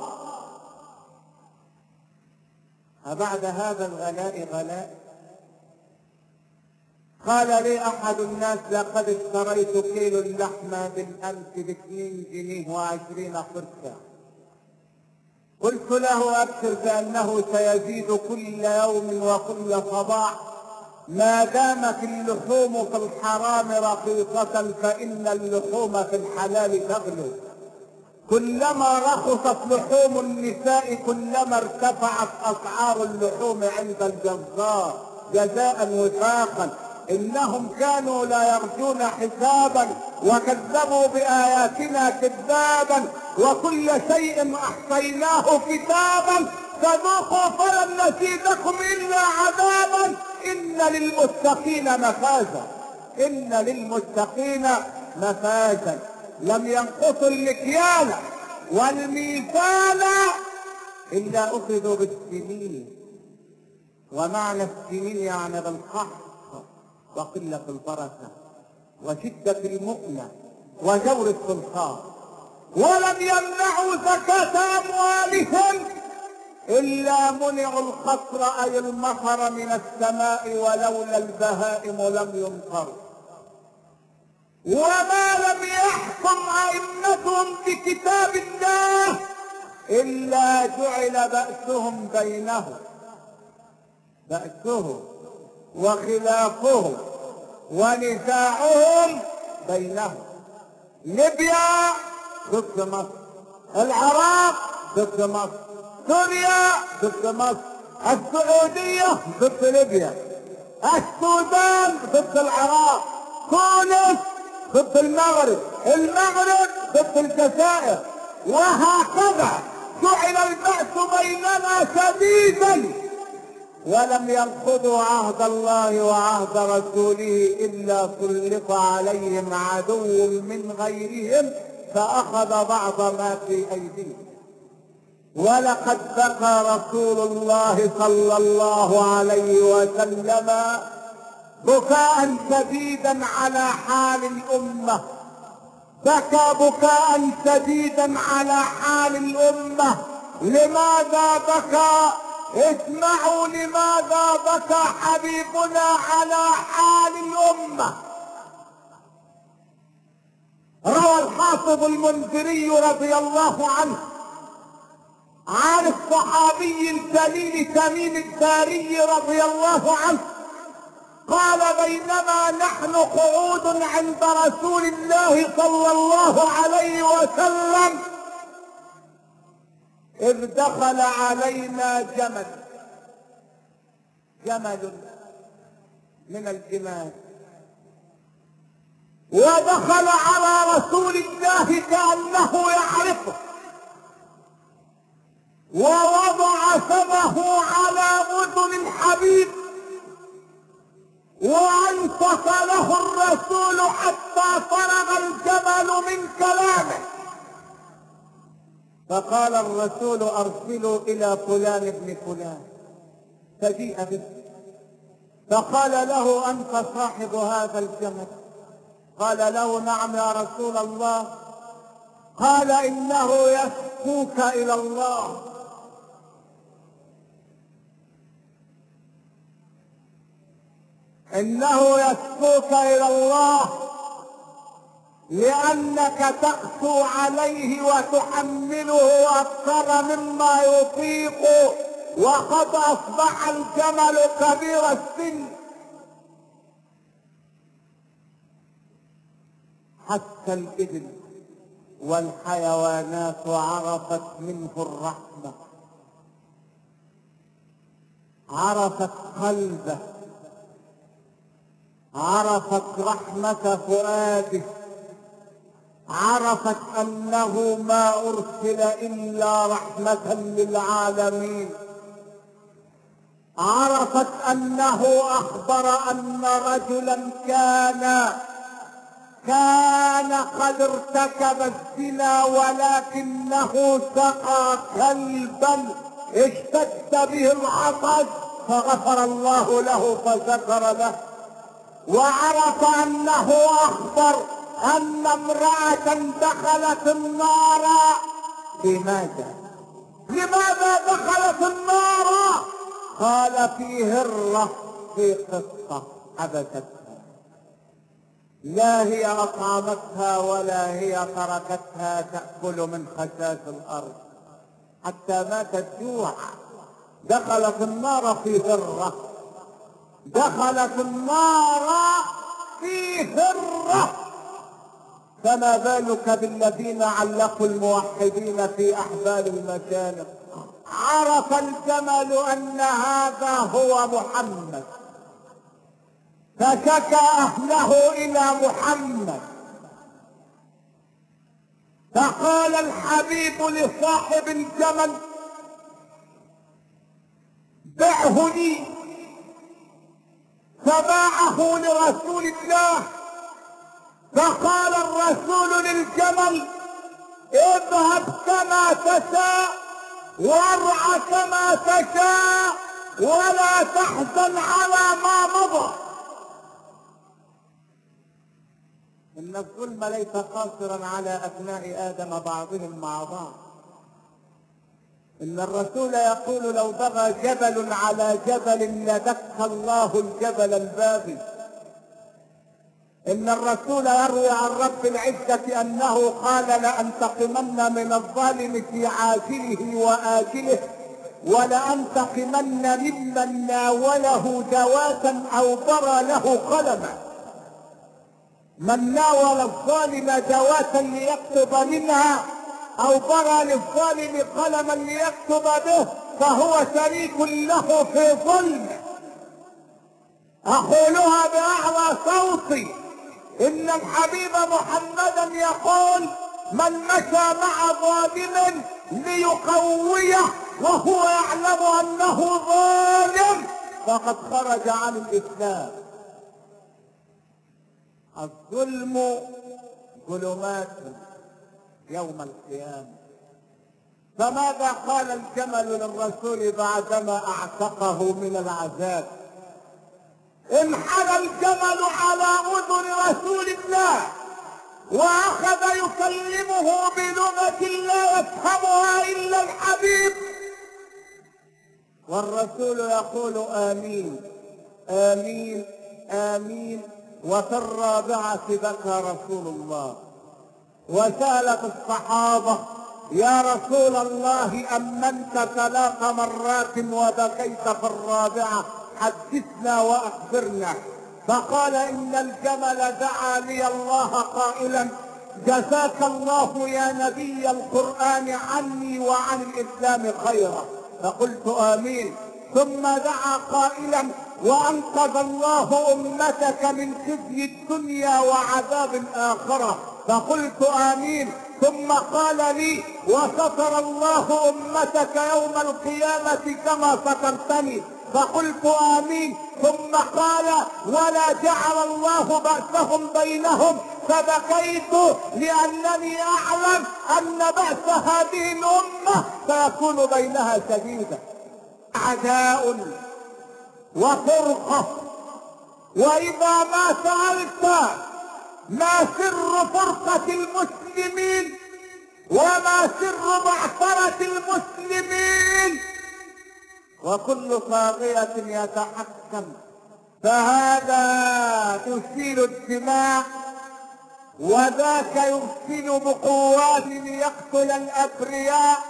أبعد هذا الغلاء غلاء؟ قال لي احد الناس لقد اشتريت كيلو اللحمة بالامس ب2 جنيه و20 قرشا. قلت له ابشر بانه سيزيد كل يوم وكل صباح، ما دامت اللحوم في الحرام رخيصة فان اللحوم في الحلال تغلو. كلما رخصت لحوم النساء كلما ارتفعت اسعار اللحوم عند الجزار جزاء وفاقا. انهم كانوا لا يرجون حسابا وكذبوا باياتنا كذابا، وكل شيء احصيناه كتابا، فذوقوا فلن نزيدكم الا عذابا. ان للمتقين مفازا، ان للمتقين مفازا. لم ينقصوا المكيال والميزان الا اخذوا بالسنين، ومعنى السنين يعني بالقحط وقلة البركة وشدة المؤنة وجور السلطان. ولم يمنعوا زكاة اموالهم الا منعوا القصر اي المطر من السماء، ولولا البهائم لم يمطروا. وما لم يحكم ائمتهم بكتاب الله الا جعل بأسهم بينهم، بأسهم وخلافهم ونزاعهم بينهم. ليبيا ضد مصر، العراق ضد مصر، سوريا ضد مصر، السعودية ضد ليبيا، السودان ضد العراق، تونس ضد المغرب، المغرب ضد الجزائر، وهكذا جعل البأس بيننا شديدا. ولم ينقضوا عهد الله وعهد رسوله الا سلط عليهم عدو من غيرهم فاخذ بعض ما في ايديهم. ولقد بكى رسول الله صلى الله عليه وسلم بكاء شديدا على حال الامه، بكى بكاء شديدا على حال الامه. لماذا بكى؟ اسمعوا لماذا بكى حبيبنا على حال الامه. روى الحافظ المنذري رضي الله عنه عن الصحابي الجليل تميم الداري رضي الله عنه قال: بينما نحن قعود عند رسول الله صلى الله عليه وسلم إذ دخل علينا جمل من الجمال، ودخل على رسول الله كأنه يعرفه، ووضع فمه على أذن الحبيب، وأنصت له الرسول حتى فرغ الجمل من كلامه. فقال الرسول: ارسلوا الى فلان ابن فلان، فجيء به. فقال له: انت صاحب هذا الجمل؟ قال له: نعم يا رسول الله. قال: انه يشكوك الى الله. انه يشكوك الى الله لأنك تقسو عليه وتحمله أكثر مما يطيق، وقد أصبح الجمل كبير السن. حتى الإبل والحيوانات عرفت منه الرحمة، عرفت قلبه، عرفت رحمة فؤاده، عرفت انه ما ارسل الا رحمة للعالمين، عرفت انه اخبر ان رجلا كان قد ارتكب الزنا ولكنه سقى كلبا اشتد به العطش فغفر الله له فشكر له. وعرف انه اخبر ان امرأة دخلت النار. لماذا دخلت النار؟ قال: في هرة، في قصة حدثتها. لا هي أطعمتها ولا هي تركتها تأكل من خشاش الأرض حتى ماتت جوعا. دخلت النار في هرة، دخلت النار في هرة، فما بالك بالذين علقوا الموحدين في أحبال المشانق. عرف الجمل أن هذا هو محمد، فشكى أهله إلى محمد، فقال الحبيب لصاحب الجمل: بعه لي. فباعه لرسول الله. فقال الرسول للجمل: اذهب كما تشاء وارع كما تشاء ولا تحزن على ما مضى. إن الظلم ليس قاصرا على أبناء آدم بعضهم مع بعض. إن الرسول يقول: لو بغى جبل على جبل لدك الله الجبل الباغي. إن الرسول يروي عن رب العزة أنه قال: لأنتقمن من الظالم في عاجله وآجله ولأنتقمن ممن ناوله دواة أو برى له قلما. من ناول الظالم دواة ليكتب منها أو برى للظالم قلما ليكتب به فهو شريك له في ظلم. أقولها بأعلى صوتي: إن الحبيب محمدا يقول: من مشى مع ظالم ليقويه وهو يعلم أنه ظالم فقد خرج عن الإسلام. الظلم ظلمات يوم القيامة. فماذا قال الجمل للرسول بعدما اعتقه من العذاب؟ انحنى الجمل على اذن رسول الله واخذ يكلمه بلغة لا يفهمها الا الحبيب، والرسول يقول: امين امين امين. وفي الرابعة بكى رسول الله. وسألت الصحابة: يا رسول الله أمنت 3 مرات وبكيت في الرابعة، حدثنا وأخبرنا. فقال: إن الجمل دعا لي الله قائلا: جزاك الله يا نبي القرآن عني وعن الإسلام خيرا. فقلت: آمين. ثم دعا قائلا: وأنقذ الله أمتك من خزي الدنيا وعذاب الآخرة. فقلت: آمين. ثم قال لي: وستر الله أمتك يوم القيامة كما سترتني. فقلت: آمين. ثم قال: ولا جعل الله بأسهم بينهم. فبكيت لأنني أعلم أن بأس هذه الأمة سيكون بينها شديدا. عداء وفرقة. وإذا ما سألت ما سر فرقة المسلمين وما سر بعثرة المسلمين، وكل طاغية يتحكم، فهذا يسيل الدماء وذاك يرسل بقوات ليقتل الأبرياء،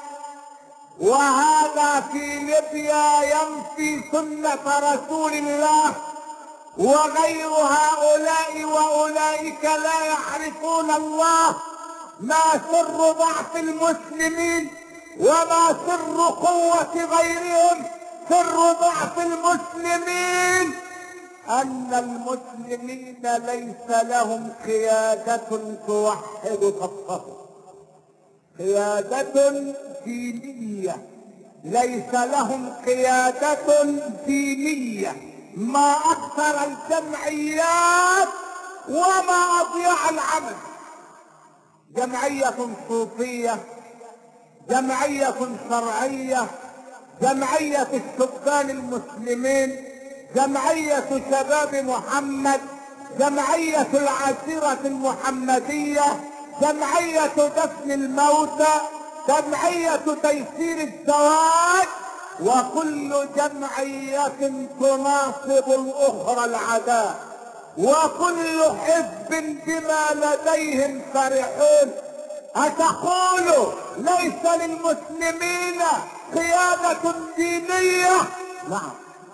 وهذا في ليبيا ينفي سنة رسول الله، وغير هؤلاء وأولئك لا يعرفون الله. ما سر ضعف المسلمين وما سر قوة غيرهم؟ سر ضعف المسلمين أن المسلمين ليس لهم قيادة توحد صفهم، قيادة دينية، ليس لهم قيادة دينية. ما أكثر الجمعيات وما أضيع العمل. جمعية صوفية، جمعية شرعية، جمعية الشبان المسلمين، جمعية شباب محمد، جمعية العشيرة المحمدية، جمعية دفن الموتى، جمعية تيسير الزواج، وكل جمعية تناصب الأخرى العداء. وكل حزب بما لديهم فرحون. أتقول ليس للمسلمين قيادة دينية؟ نعم،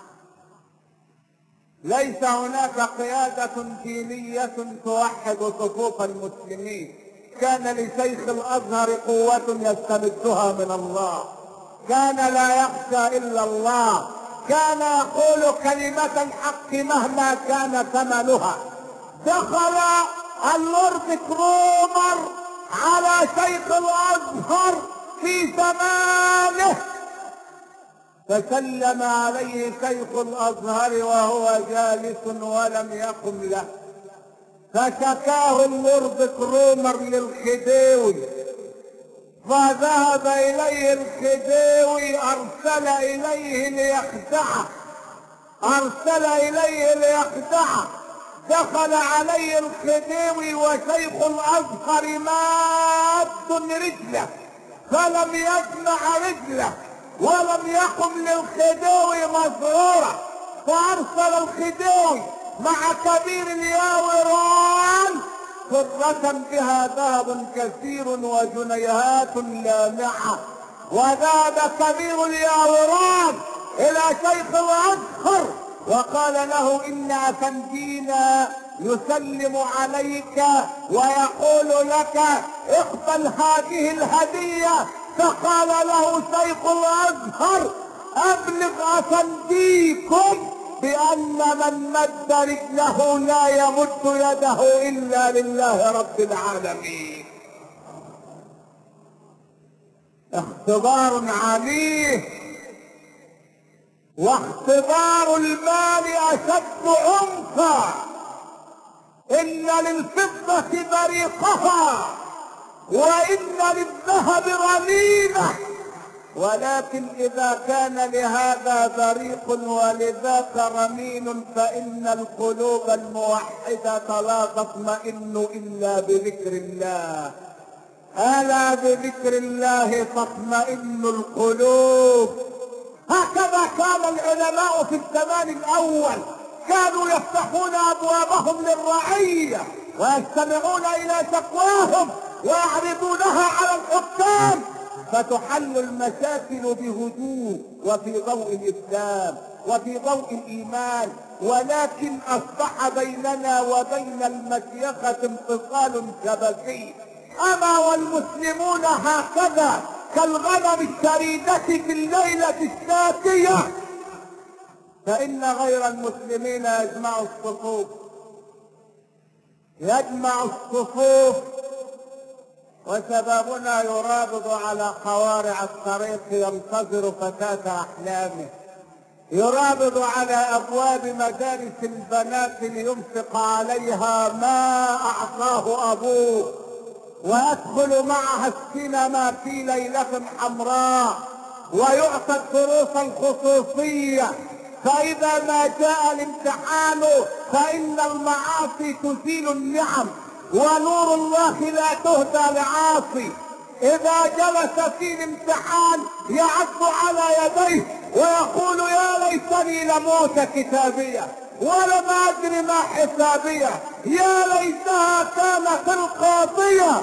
ليس هناك قيادة دينية توحد صفوف المسلمين. كان لشيخ الأزهر قوة يستمدها من الله، كان لا يخشى إلا الله، كان يقول كلمة الحق مهما كان ثمنها. دخل اللورد كرومر على شيخ الأزهر في زمانه، فسلم عليه شيخ الأزهر وهو جالس ولم يقم له، فشكاه اللورد كرومر للخديوي، فذهب إليه الخديوي، أرسل إليه ليخدعه. دخل عليه الخديوي وشيخ الأزهر ماد رجله، فلم يجمع رجله ولم يقم للخديوي مسرورا، فأرسل الخديوي مع كبير الياوران فضة بها ذهب كثير وجنيهات لامعة، وذهب كبير الياوران إلى شيخ الأزهر وقال له إن أفندينا يسلم عليك ويقول لك اقبل هذه الهدية. فقال له شيخ الأزهر أبلغ أفنديكم بأن من مد رجله لا يمد يده إلا لله رب العالمين. اختبار عنيف، واختبار المال أشد عنفا. إن للفضة بريقها وإن للذهب رنينة، ولكن إذا كان لهذا بريق ولذاك رنين فإن القلوب الموحدة لا تطمئن إلا بذكر الله. ألا بذكر الله تطمئن القلوب. هكذا كان العلماء في الزمان الأول، كانوا يفتحون أبوابهم للرعية ويستمعون إلى شكواهم ويعرضونها على الحكام، فتحل المشاكل بهدوء وفي ضوء الإسلام وفي ضوء الإيمان. ولكن أصبح بيننا وبين المشيخة انفصال شبكي. أما والمسلمون هكذا كالغنم الشريدة في الليلة الشاتية، فإن غير المسلمين يجمع الصفوف وشبابنا يرابط على خوارع الطريق ينتظر فتاة أحلامه، يرابط على أبواب مدارس البنات لينفق عليها ما أعطاه أبوه، ويدخل معها السينما في ليلة حمراء ويعطى الدروس الخصوصية. فإذا ما جاء الامتحان فإن المعاصي تزيل النعم ونور الله لا تهدى لعاصي. إذا جلس في الامتحان يعض على يديه ويقول يا ليتني لموت كتابية ولم أدر ما حسابية، يا ليتها كانت القاضية.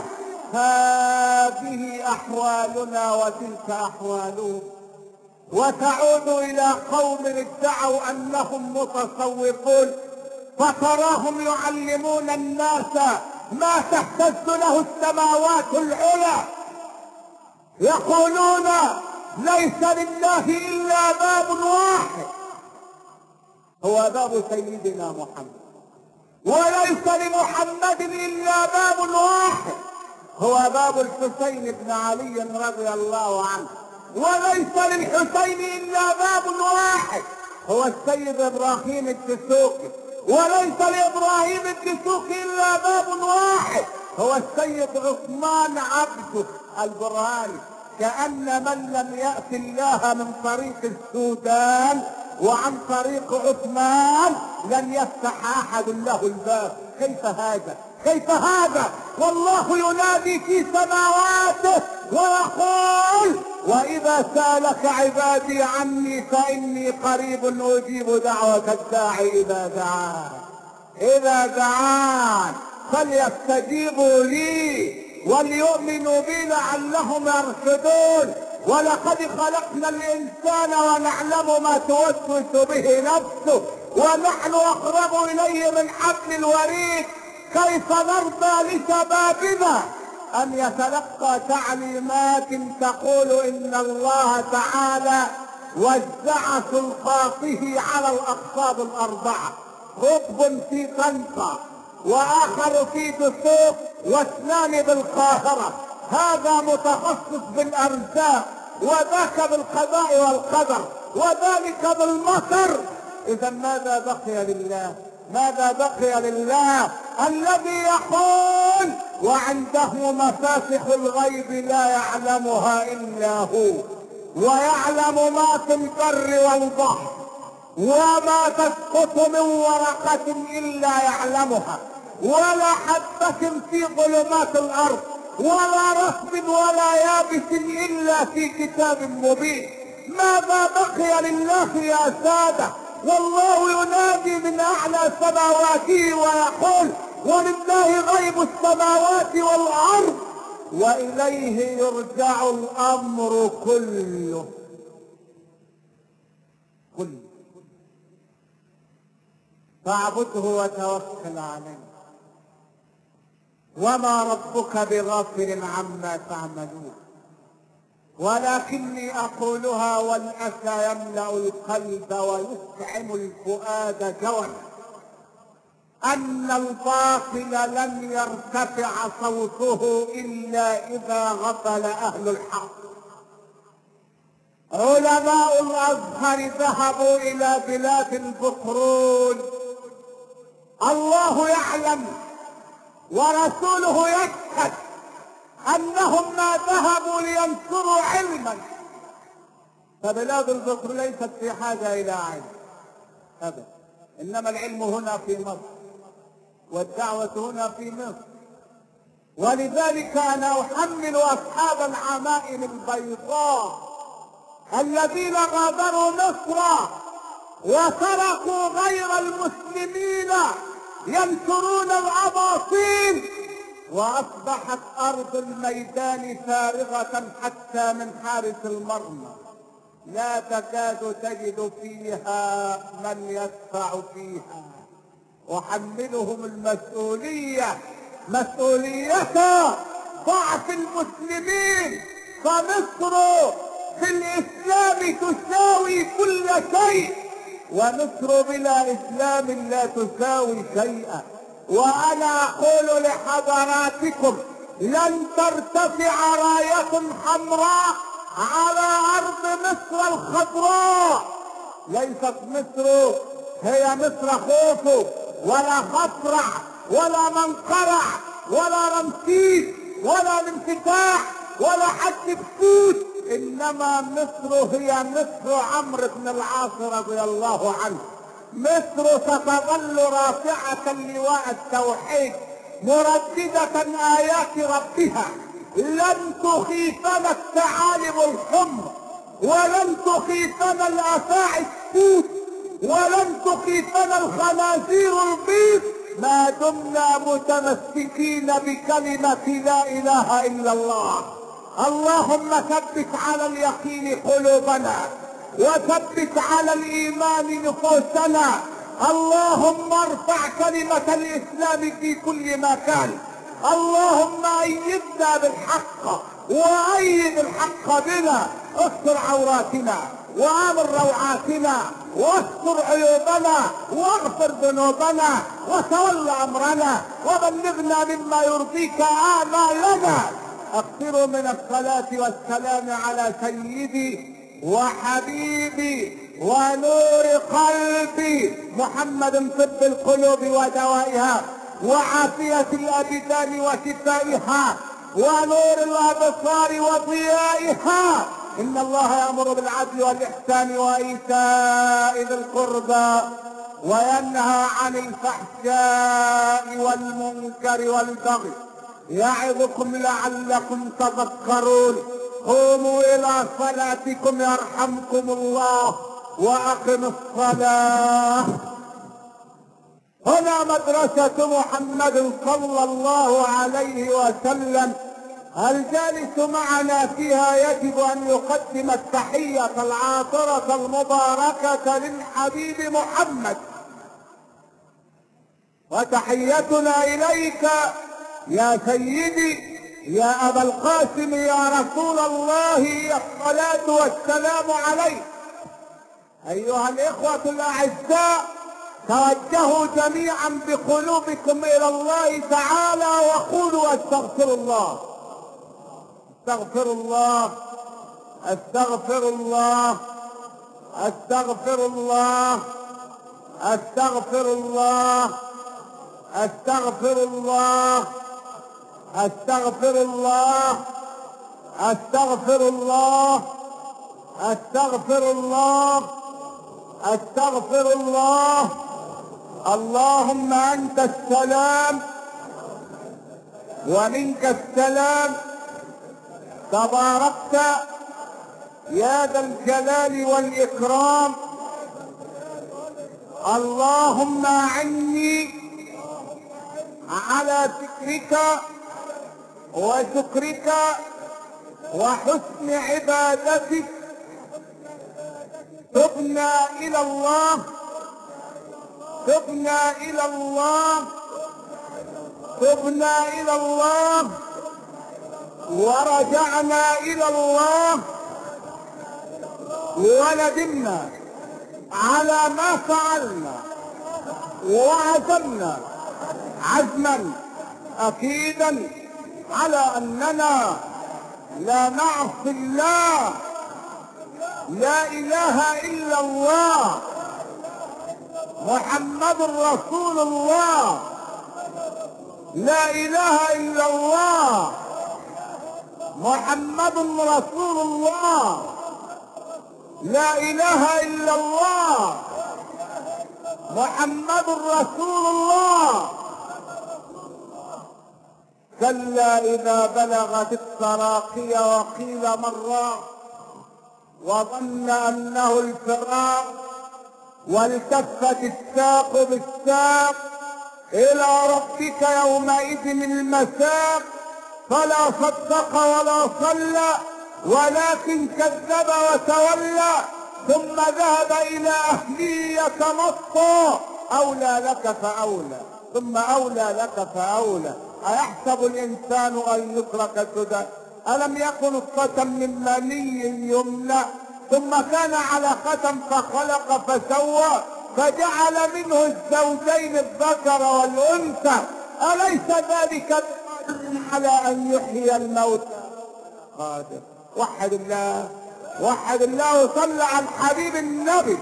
هذه أحوالنا وتلك أحوالهم. وتعود إلى قوم ادعوا أنهم متصوفون، فتراهم يعلمون الناس ما تهتز له السماوات العلى، يقولون ليس لله إلا باب واحد هو باب سيدنا محمد، وليس لمحمد إلا باب واحد هو باب الحسين بن علي رضي الله عنه، وليس للحسين إلا باب واحد هو السيد إبراهيم الدسوقي، وليس لإبراهيم الدسوقي إلا باب واحد هو السيد عثمان عبده البرهاني. كأن من لم يأت الله من طريق السودان وعن طريق عثمان لن يفتح أحد له الباب. كيف هذا والله ينادي في سماواته ويقول وإذا سالك عبادي عني فإني قريب أجيب دعوة الداعي إذا دعاه. إذا دعان فليستجيبوا لي وليؤمنوا بي لعلهم يرشدون. ولقد خلقنا الإنسان ونعلم ما توسوس به نفسه ونحن أقرب إليه من حبل الوريد. كيف نرضى لشبابنا أن يتلقى تعليمات تقول إن الله تعالى وزع سلطاته على الأقطاب الأربعة، قطب في طنطا وآخر في دسوق واثنان بالقاهرة، هذا متخصص بالأرزاق وذاك بالقضاء والقدر وذلك بالمطر. إذا ماذا بقي لله؟ ماذا بقي لله الذي يقول وعنده مفاتح الغيب لا يعلمها إلا هو، ويعلم ما في البر والبحر، وما تسقط من ورقة إلا يعلمها، ولا حبة في ظلمات الأرض، ولا رطب ولا يابس إلا في كتاب مبين. ماذا بقي لله يا سادة؟ والله ينادي من أعلى سماواته ويقول ولله غيب السماوات والأرض وإليه يرجع الأمر كله. فاعبده وتوكل عليه وما ربك بغافل عما تعملون. ولكني أقولها والأسى يملأ القلب ويسعم الفؤاد جوعا أن الباطل لن يرتفع صوته إلا إذا غفل أهل الحق. علماء الأزهر ذهبوا إلى بلاد البترول، الله يعلم ورسوله يشهد أنهم ما ذهبوا لينشروا علما، فبلاد البترول ليست في حاجة إلى علم أبدا، إنما العلم هنا في مصر والدعوة هنا في مصر. ولذلك أنا أحمل أصحاب العمائم البيضاء الذين غادروا مصر وتركوا غير المسلمين ينشرون الأباطيل، وأصبحت أرض الميدان فارغة حتى من حارس المرمى، لا تكاد تجد فيها من يدفع فيها. أحملهم المسؤولية، مسؤولية ضعف المسلمين، فمصر في الإسلام تساوي كل شيء، ومصر بلا إسلام لا تساوي شيئا. وأنا أقول لحضراتكم لن ترتفع راية حمراء على أرض مصر الخضراء. ليست مصر هي مصر خوف ولا خفرع ولا منقرع ولا رمسيس ولا الانفتاح ولا حد بسوس، إنما مصر هي مصر عمرو بن العاص رضي الله عنه. مصر ستظل رافعة لواء التوحيد مرددة آيات ربها، لن تخيفنا الثعالب الحمر ولن تخيفنا الأفاعي السود ولن تخيفنا الخنازير البيض ما دمنا متمسكين بكلمة لا إله إلا الله. اللهم ثبت على اليقين قلوبنا وثبت على الإيمان نفوسنا. اللهم ارفع كلمة الإسلام في كل مكان. اللهم أيدنا بالحق وأيد الحق بنا، استر عوراتنا وآمن روعاتنا واستر عيوبنا واغفر ذنوبنا وتول أمرنا وبلغنا مما يرضيك آمالنا. أكثروا من الصلاة والسلام على سيدي وحبيبي ونور قلبي محمد طب القلوب ودوائها وعافية الأبدان وشفائها ونور الأبصار وضيائها. إن الله يأمر بالعدل والإحسان وإيتاء ذي القربى وينهى عن الفحشاء والمنكر والبغي يعظكم لعلكم تذكرون. قوموا إلى صلاتكم يرحمكم الله وأقم الصلاة. هنا مدرسة محمد صلى الله عليه وسلم، الجالس معنا فيها يجب أن يقدم التحية العاطرة المباركة للحبيب محمد. وتحيتنا إليك يا سيدي يا أبا القاسم يا رسول الله الصلاة والسلام عليك. أيها الإخوة الأعزاء، توجهوا جميعا بقلوبكم إلى الله تعالى وقولوا استغفر الله استغفر الله استغفر الله استغفر الله استغفر الله استغفر الله استغفر الله استغفر الله استغفر الله استغفر الله. اللهم انت السلام ومنك السلام، تباركت يا ذا الجلال والاكرام. اللهم اعني على ذكرك وشكرك وحسن عبادتك. تبنا الى الله تبنا الى الله تبنا الى الله ورجعنا الى الله، وندمنا على ما فعلنا وعزمنا عزما اكيدا على اننا لا نعصي الله. لا اله الا الله محمد رسول الله. لا اله الا الله محمد رسول الله. لا اله الا الله محمد رسول الله. كلا اذا بلغت التراقي وقيل من راق وظن انه الفراق والتفت الساق بالساق الى ربك يومئذ المساق. فلا صدق ولا صلى ولكن كذب وتولى ثم ذهب الى اهله يتمطى. اولى لك فاولى ثم اولى لك فاولى. ايحسب الانسان ان يترك سدى؟ الم يكن نطفة من مني يمنى ثم كان علقة فخلق فسوى فجعل منه الزوجين الذكر والانثى. اليس ذلك قادر على ان يحيي الموتى؟ قادر. وحد الله وحد الله وصلى على الحبيب النبي.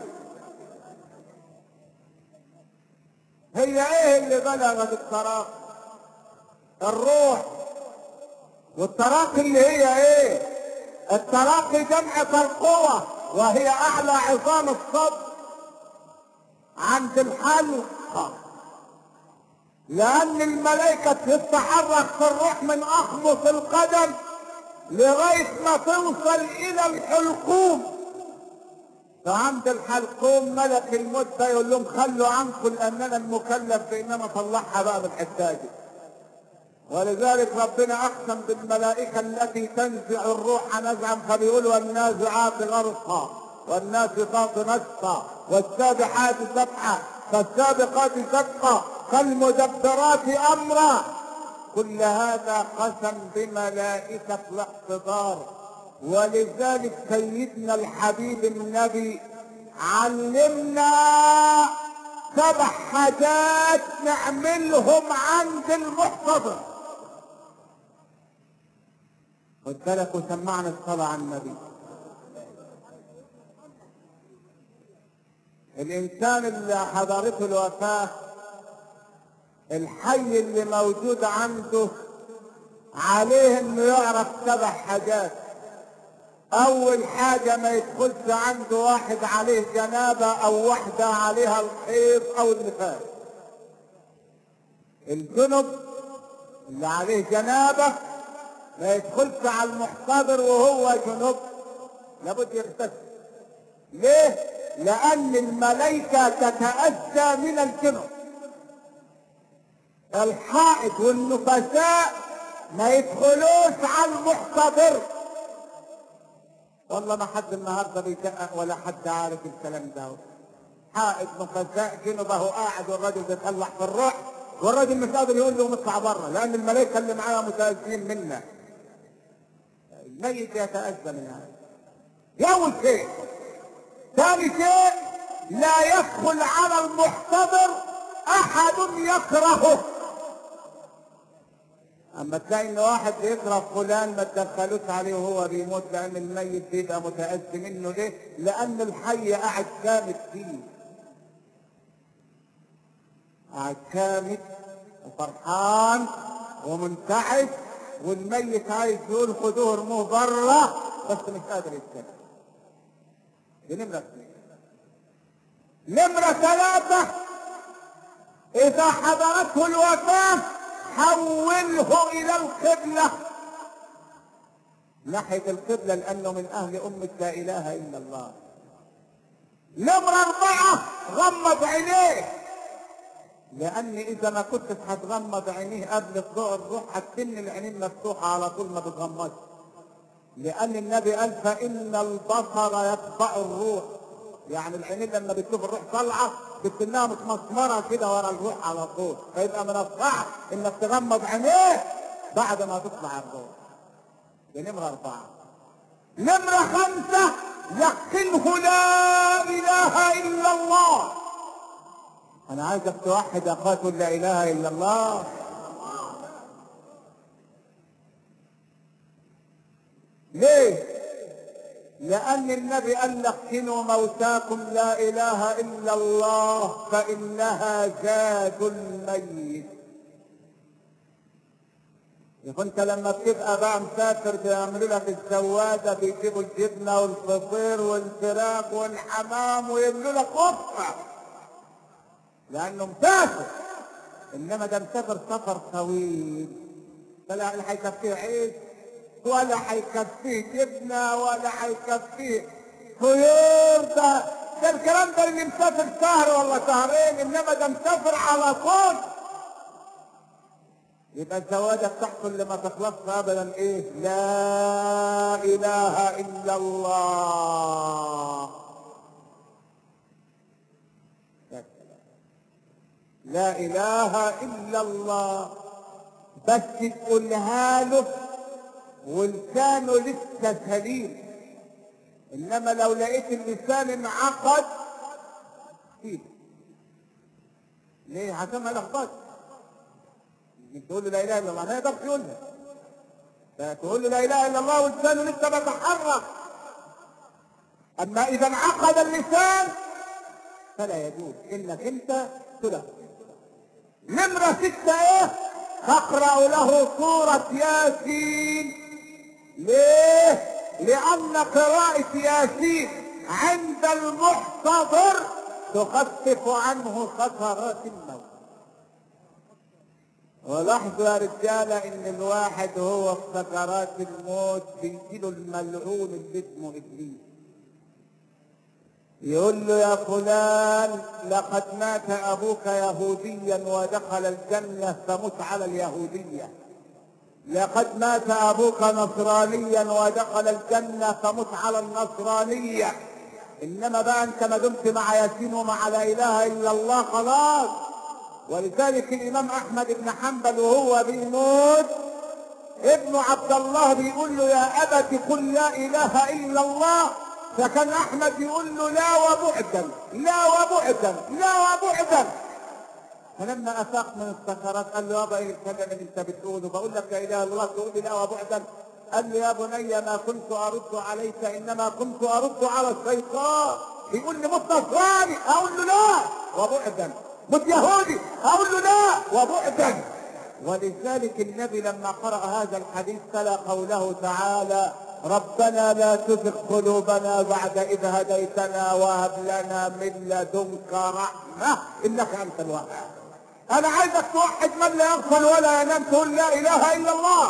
هي ايه اللي بلغت التراقي؟ الروح. والتراقي اللي هي ايه؟ التراقي جمع ترقوة، وهي اعلى عظام الصدر عند الحلقة، لان الملائكة تتحرك في الروح من اخمص القدم لغاية ما توصل الى الحلقوم. فعند الحلقوم ملك الموت ده يقول لهم خلوا عنكم لاننا المكلف بانما طلعها بقى من الحتاجه. ولذلك ربنا اقسم بالملائكه التي تنزع الروح نزعا، فبيقولوا النازعات غرقا والناشطات نشطا والسابحات سبحا فالسابقات سبقا فالمدبرات امرا. كل هذا قسم بملائكه الاقتدار. ولذلك سيدنا الحبيب النبي علمنا 7 حاجات نعملهم عند المحتضر. خد بالك وسمعنا الصلاة على النبي. الإنسان اللي حضرته الوفاة، الحي اللي موجود عنده عليه إنه يعرف 7 حاجات. اول حاجة ما يدخلش عنده واحد عليه جنابة او واحدة عليها الحيض او النفاس. الجنب اللي عليه جنابة ما يدخلش على المحتضر وهو جنب، لابد يغتسل. ليه؟ لان الملائكة تتأذى من الجنب. الحائط والنفساء ما يدخلوش على المحتضر. والله ما حد النهارده بيدقق ولا حد عارف الكلام ده. حائط نفساء جنبه قاعد والراجل بيطلع في الروح، والراجل مش قادر يقول له اطلع بره، لان الملائكه اللي معاه متاذين منا. الميت يتاذى من هذا. اول شيء. ثاني شيء، لا يدخل على المحتضر احد يكرهه. اما تلاقي ان واحد بيكره فلان ما تدخلوش عليه وهو بيموت، لان الميت بيبقى متاذي منه. ليه؟ لان الحي قاعد كامت فيه، قاعد كامت وفرحان ومنتعش، والميت عايز يقول خدوه ارموه بره بس مش قادر يتكلم. دي نمرة اثنين. نمرة ثلاثة، إذا حضرته الوفاة حوله إلى القبلة، ناحية القبلة، لأنه من أهل أمة لا إله إلا الله. نمرة أربعة، غمض عينيه، لأن إذا ما كنتش هتغمض عينيه قبل طلوع الروح هتتن العينين مفتوحة على طول ما بتغمضش، لأن النبي قال فإن البصر يتبع الروح. يعني العينين لما بتشوف الروح طالعة بتنها متمسمرة كده ورا الروح على طول، فيبقى من الصعب إنك تغمض عينيه بعد ما تطلع الروح. دي نمرة أربعة. نمرة خمسة، يقنه لا إله إلا الله. أنا عايزك توحد يا أخوات لا إله إلا الله. ليه؟ لأن النبي قال لقنوا موتاكم لا إله إلا الله فإنها زاد الميت. يبقى أنت لما بتبقى بقى مسافر بيعملوا لك الزوادة، بيجيبوا الجبنة والفطير والفراخ والحمام ويعملوا لك قطة لأنه مسافر. إنما ده مسافر سفر طويل، فلا هيكفيه عيش ولا هيكفيه جبنه ولا هيكفيه طيور. ده الكلام ده اللي مسافر شهر ولا شهرين، انما ده مسافر على طول. يبقى الزواجه بتاعته اللي ما تخلصش ابدا ايه؟ لا اله الا الله. لا اله الا الله، بس تقولها له ولسانه لسه سليم. انما لو لقيت اللسان انعقد فيه، ليه؟ عشان ما لخبطش. تقول له لا اله الا الله ما يقدرش يقولها، فتقول له لا اله الا الله ولسانه لسه بيتحرك. اما اذا انعقد اللسان فلا يجوز انك انت تلف. نمرة ستة ايه؟ تقرأ له سورة ياسين. ليه؟ لأن قراءة ياسين عند المحتضر تخفف عنه خطرات الموت. ولاحظوا يا رجالة إن الواحد هو في سكرات الموت بيجيله الملعون اللي اسمه إبليس، يقول له يا فلان لقد مات أبوك يهوديا ودخل الجنة فمت على اليهودية، لقد مات أبوك نصرانيا ودخل الجنة فمت على النصرانية. إنما بقى أنت ما دمت مع ياسين ومع لا إله إلا الله خلاص. ولذلك الإمام أحمد بن حنبل وهو بيموت ابن عبد الله بيقول له يا أبت قل لا إله إلا الله، فكان أحمد يقول له لا وبعدا لا وبعدا لا وبعدا. فلما افاق من السكرات قال له يابا ايه الكلام اللي انت بتقوله؟ بقول لك لا اله الا الله تقول لي لا وبعدا. قال له يا بني ما كنت ارد عليك انما كنت ارد على الشيطان. بيقول لي مت نصراني اقول له لا وبعدا، مت يهودي اقول له لا وبعدا. ولذلك النبي لما قرأ هذا الحديث تلا قوله تعالى ربنا لا تزغ قلوبنا بعد إذ هديتنا وهب لنا من لدنك رحمة إنك أنت الوهاب. أنا عايزك توحد من لا يغفل ولا ينام، تقول لا إله إلا الله.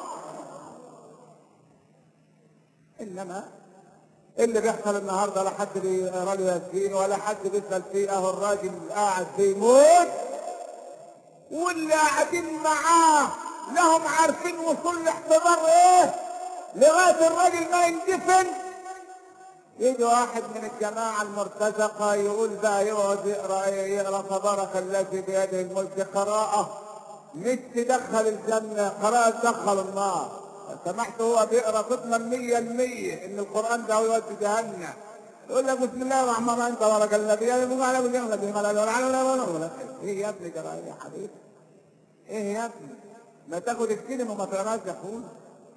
إنما اللي بيحصل النهارده لا حد بيقرا له ياسين ولا حد بيسأل فيه، أهو الراجل قاعد بيموت واللي قاعدين معاه لهم عارفين وصول الاحتضار ايه لغايه الراجل ما يندفن. يجي واحد من الجماعه المرتزقه يقول بقى يقعد يقرا تبارك الذي بيده الملك قراءه مش تدخل الجنه، قراءه تدخل النار. سمعت هو بيقرا تضمن 100% ان القران ده يودي جهنم. يقول لك بسم الله الرحمن الرحيم تبارك الذي بيده الملك. ايه يا ابني جرى ايه يا حبيبي؟ ايه يا ابني؟ ما تاخد الكلمه وما تقراش يا اخونا.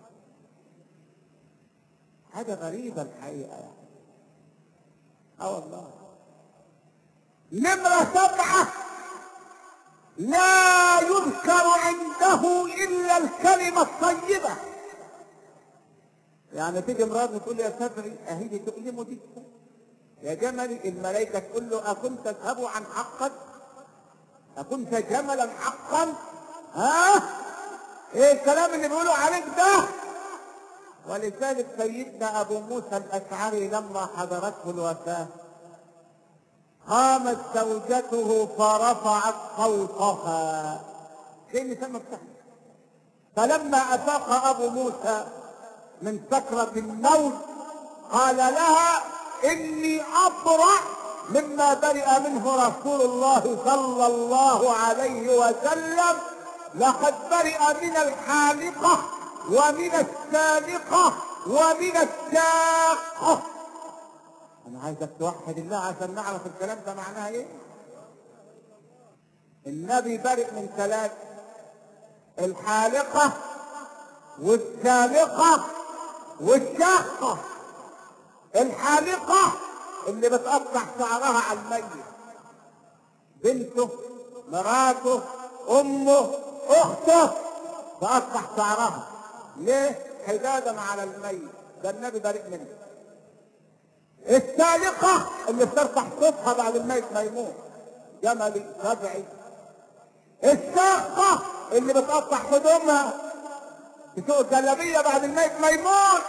حاجه غريبه الحقيقه يعني. والله. نمرة 7 لا يذكر عنده إلا الكلمة الطيبة. يعني تيجي امرأة تقول لي يا صدري أهيدي تؤلمه دي يا جمل، الملائكة تقول له أكنت تذهب عن حقك؟ أكنت جملا حقا؟ ها؟ إيه الكلام اللي بيقولوا عليك ده؟ ولذلك سيدنا أبو موسى الأشعري لما حضرته الوفاة قامت زوجته فرفعت صوتها زي اللسان مفتوح. فلما افاق ابو موسى من سكرة الموت قال لها اني ابرأ مما برئ منه رسول الله صلى الله عليه وسلم، لقد برئ من الحالقة ومن السالقة ومن الشاقة. انا عايزك توحد الله عشان نعرف الكلام ده معناه ايه. النبي برئ من 3: الحالقة والسالقة والشاقة. الحالقة اللي بتقطع شعرها على الميت، بنته مراته امه اخته تقطع شعرها ليه؟ حدادا على الميت، ده النبي برئ منه. السالقة اللي بترفع صوتها بعد الميت ما يموت، جملي سبعي. الشاقة اللي بتقطع هدومها تسوق الجلابية بعد الميت ما يموت.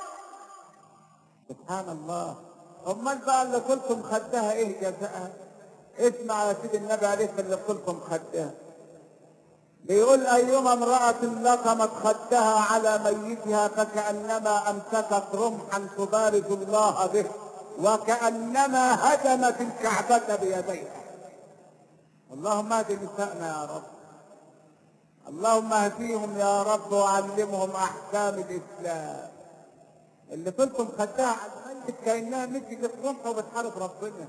سبحان الله. امال بقى اللي كلكم خدها ايه جزاءها؟ اسمع يا سيدي النبي عليه اللي كلكم خدها بيقول ايما امرأة لقمت خدها على ميتها فكأنما امسكت رمحا تبارز الله به وكأنما هدمت الكعبة بيديها. اللهم اهد نسائنا يا رب، اللهم اهديهم يا رب وعلمهم احكام الاسلام. اللي كنتم خدها على الميت كأنها مسكت رمح وبتحارب ربنا،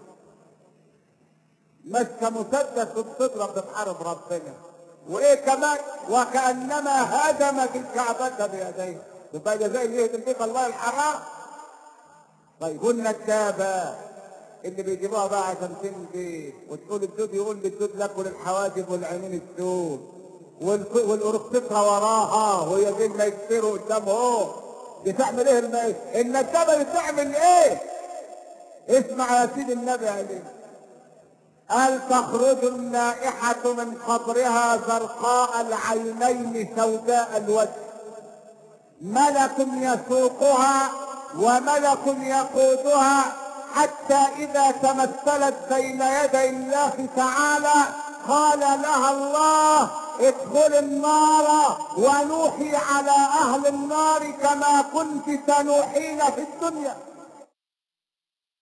ماسكه مسدس وبتضرب بتحارب ربنا. وايه كمان؟ وكأنما هدمت الكعبة بيديه. يبقى ده زي اللي يهدم بيت الله الحرام. طيب والندابة اللي بيجيبوها بقى عشان تنجي وتقول الدود، يقول للدود لكل الحواجب والعينين السود والأرقصة وراها وهي دي اللي يكسروا قدامه. بتعمل ايه الندابة؟ بتعمل ايه؟ اسمع يا سيدي النبي عليه، هل تخرج النائحة من قبرها زرقاء العينين سوداء الوجه، ملك يسوقها وملك يقودها حتى إذا تمثلت بين يدي الله تعالى قال لها الله ادخل النار ونوحي على أهل النار كما كنت تنوحين في الدنيا.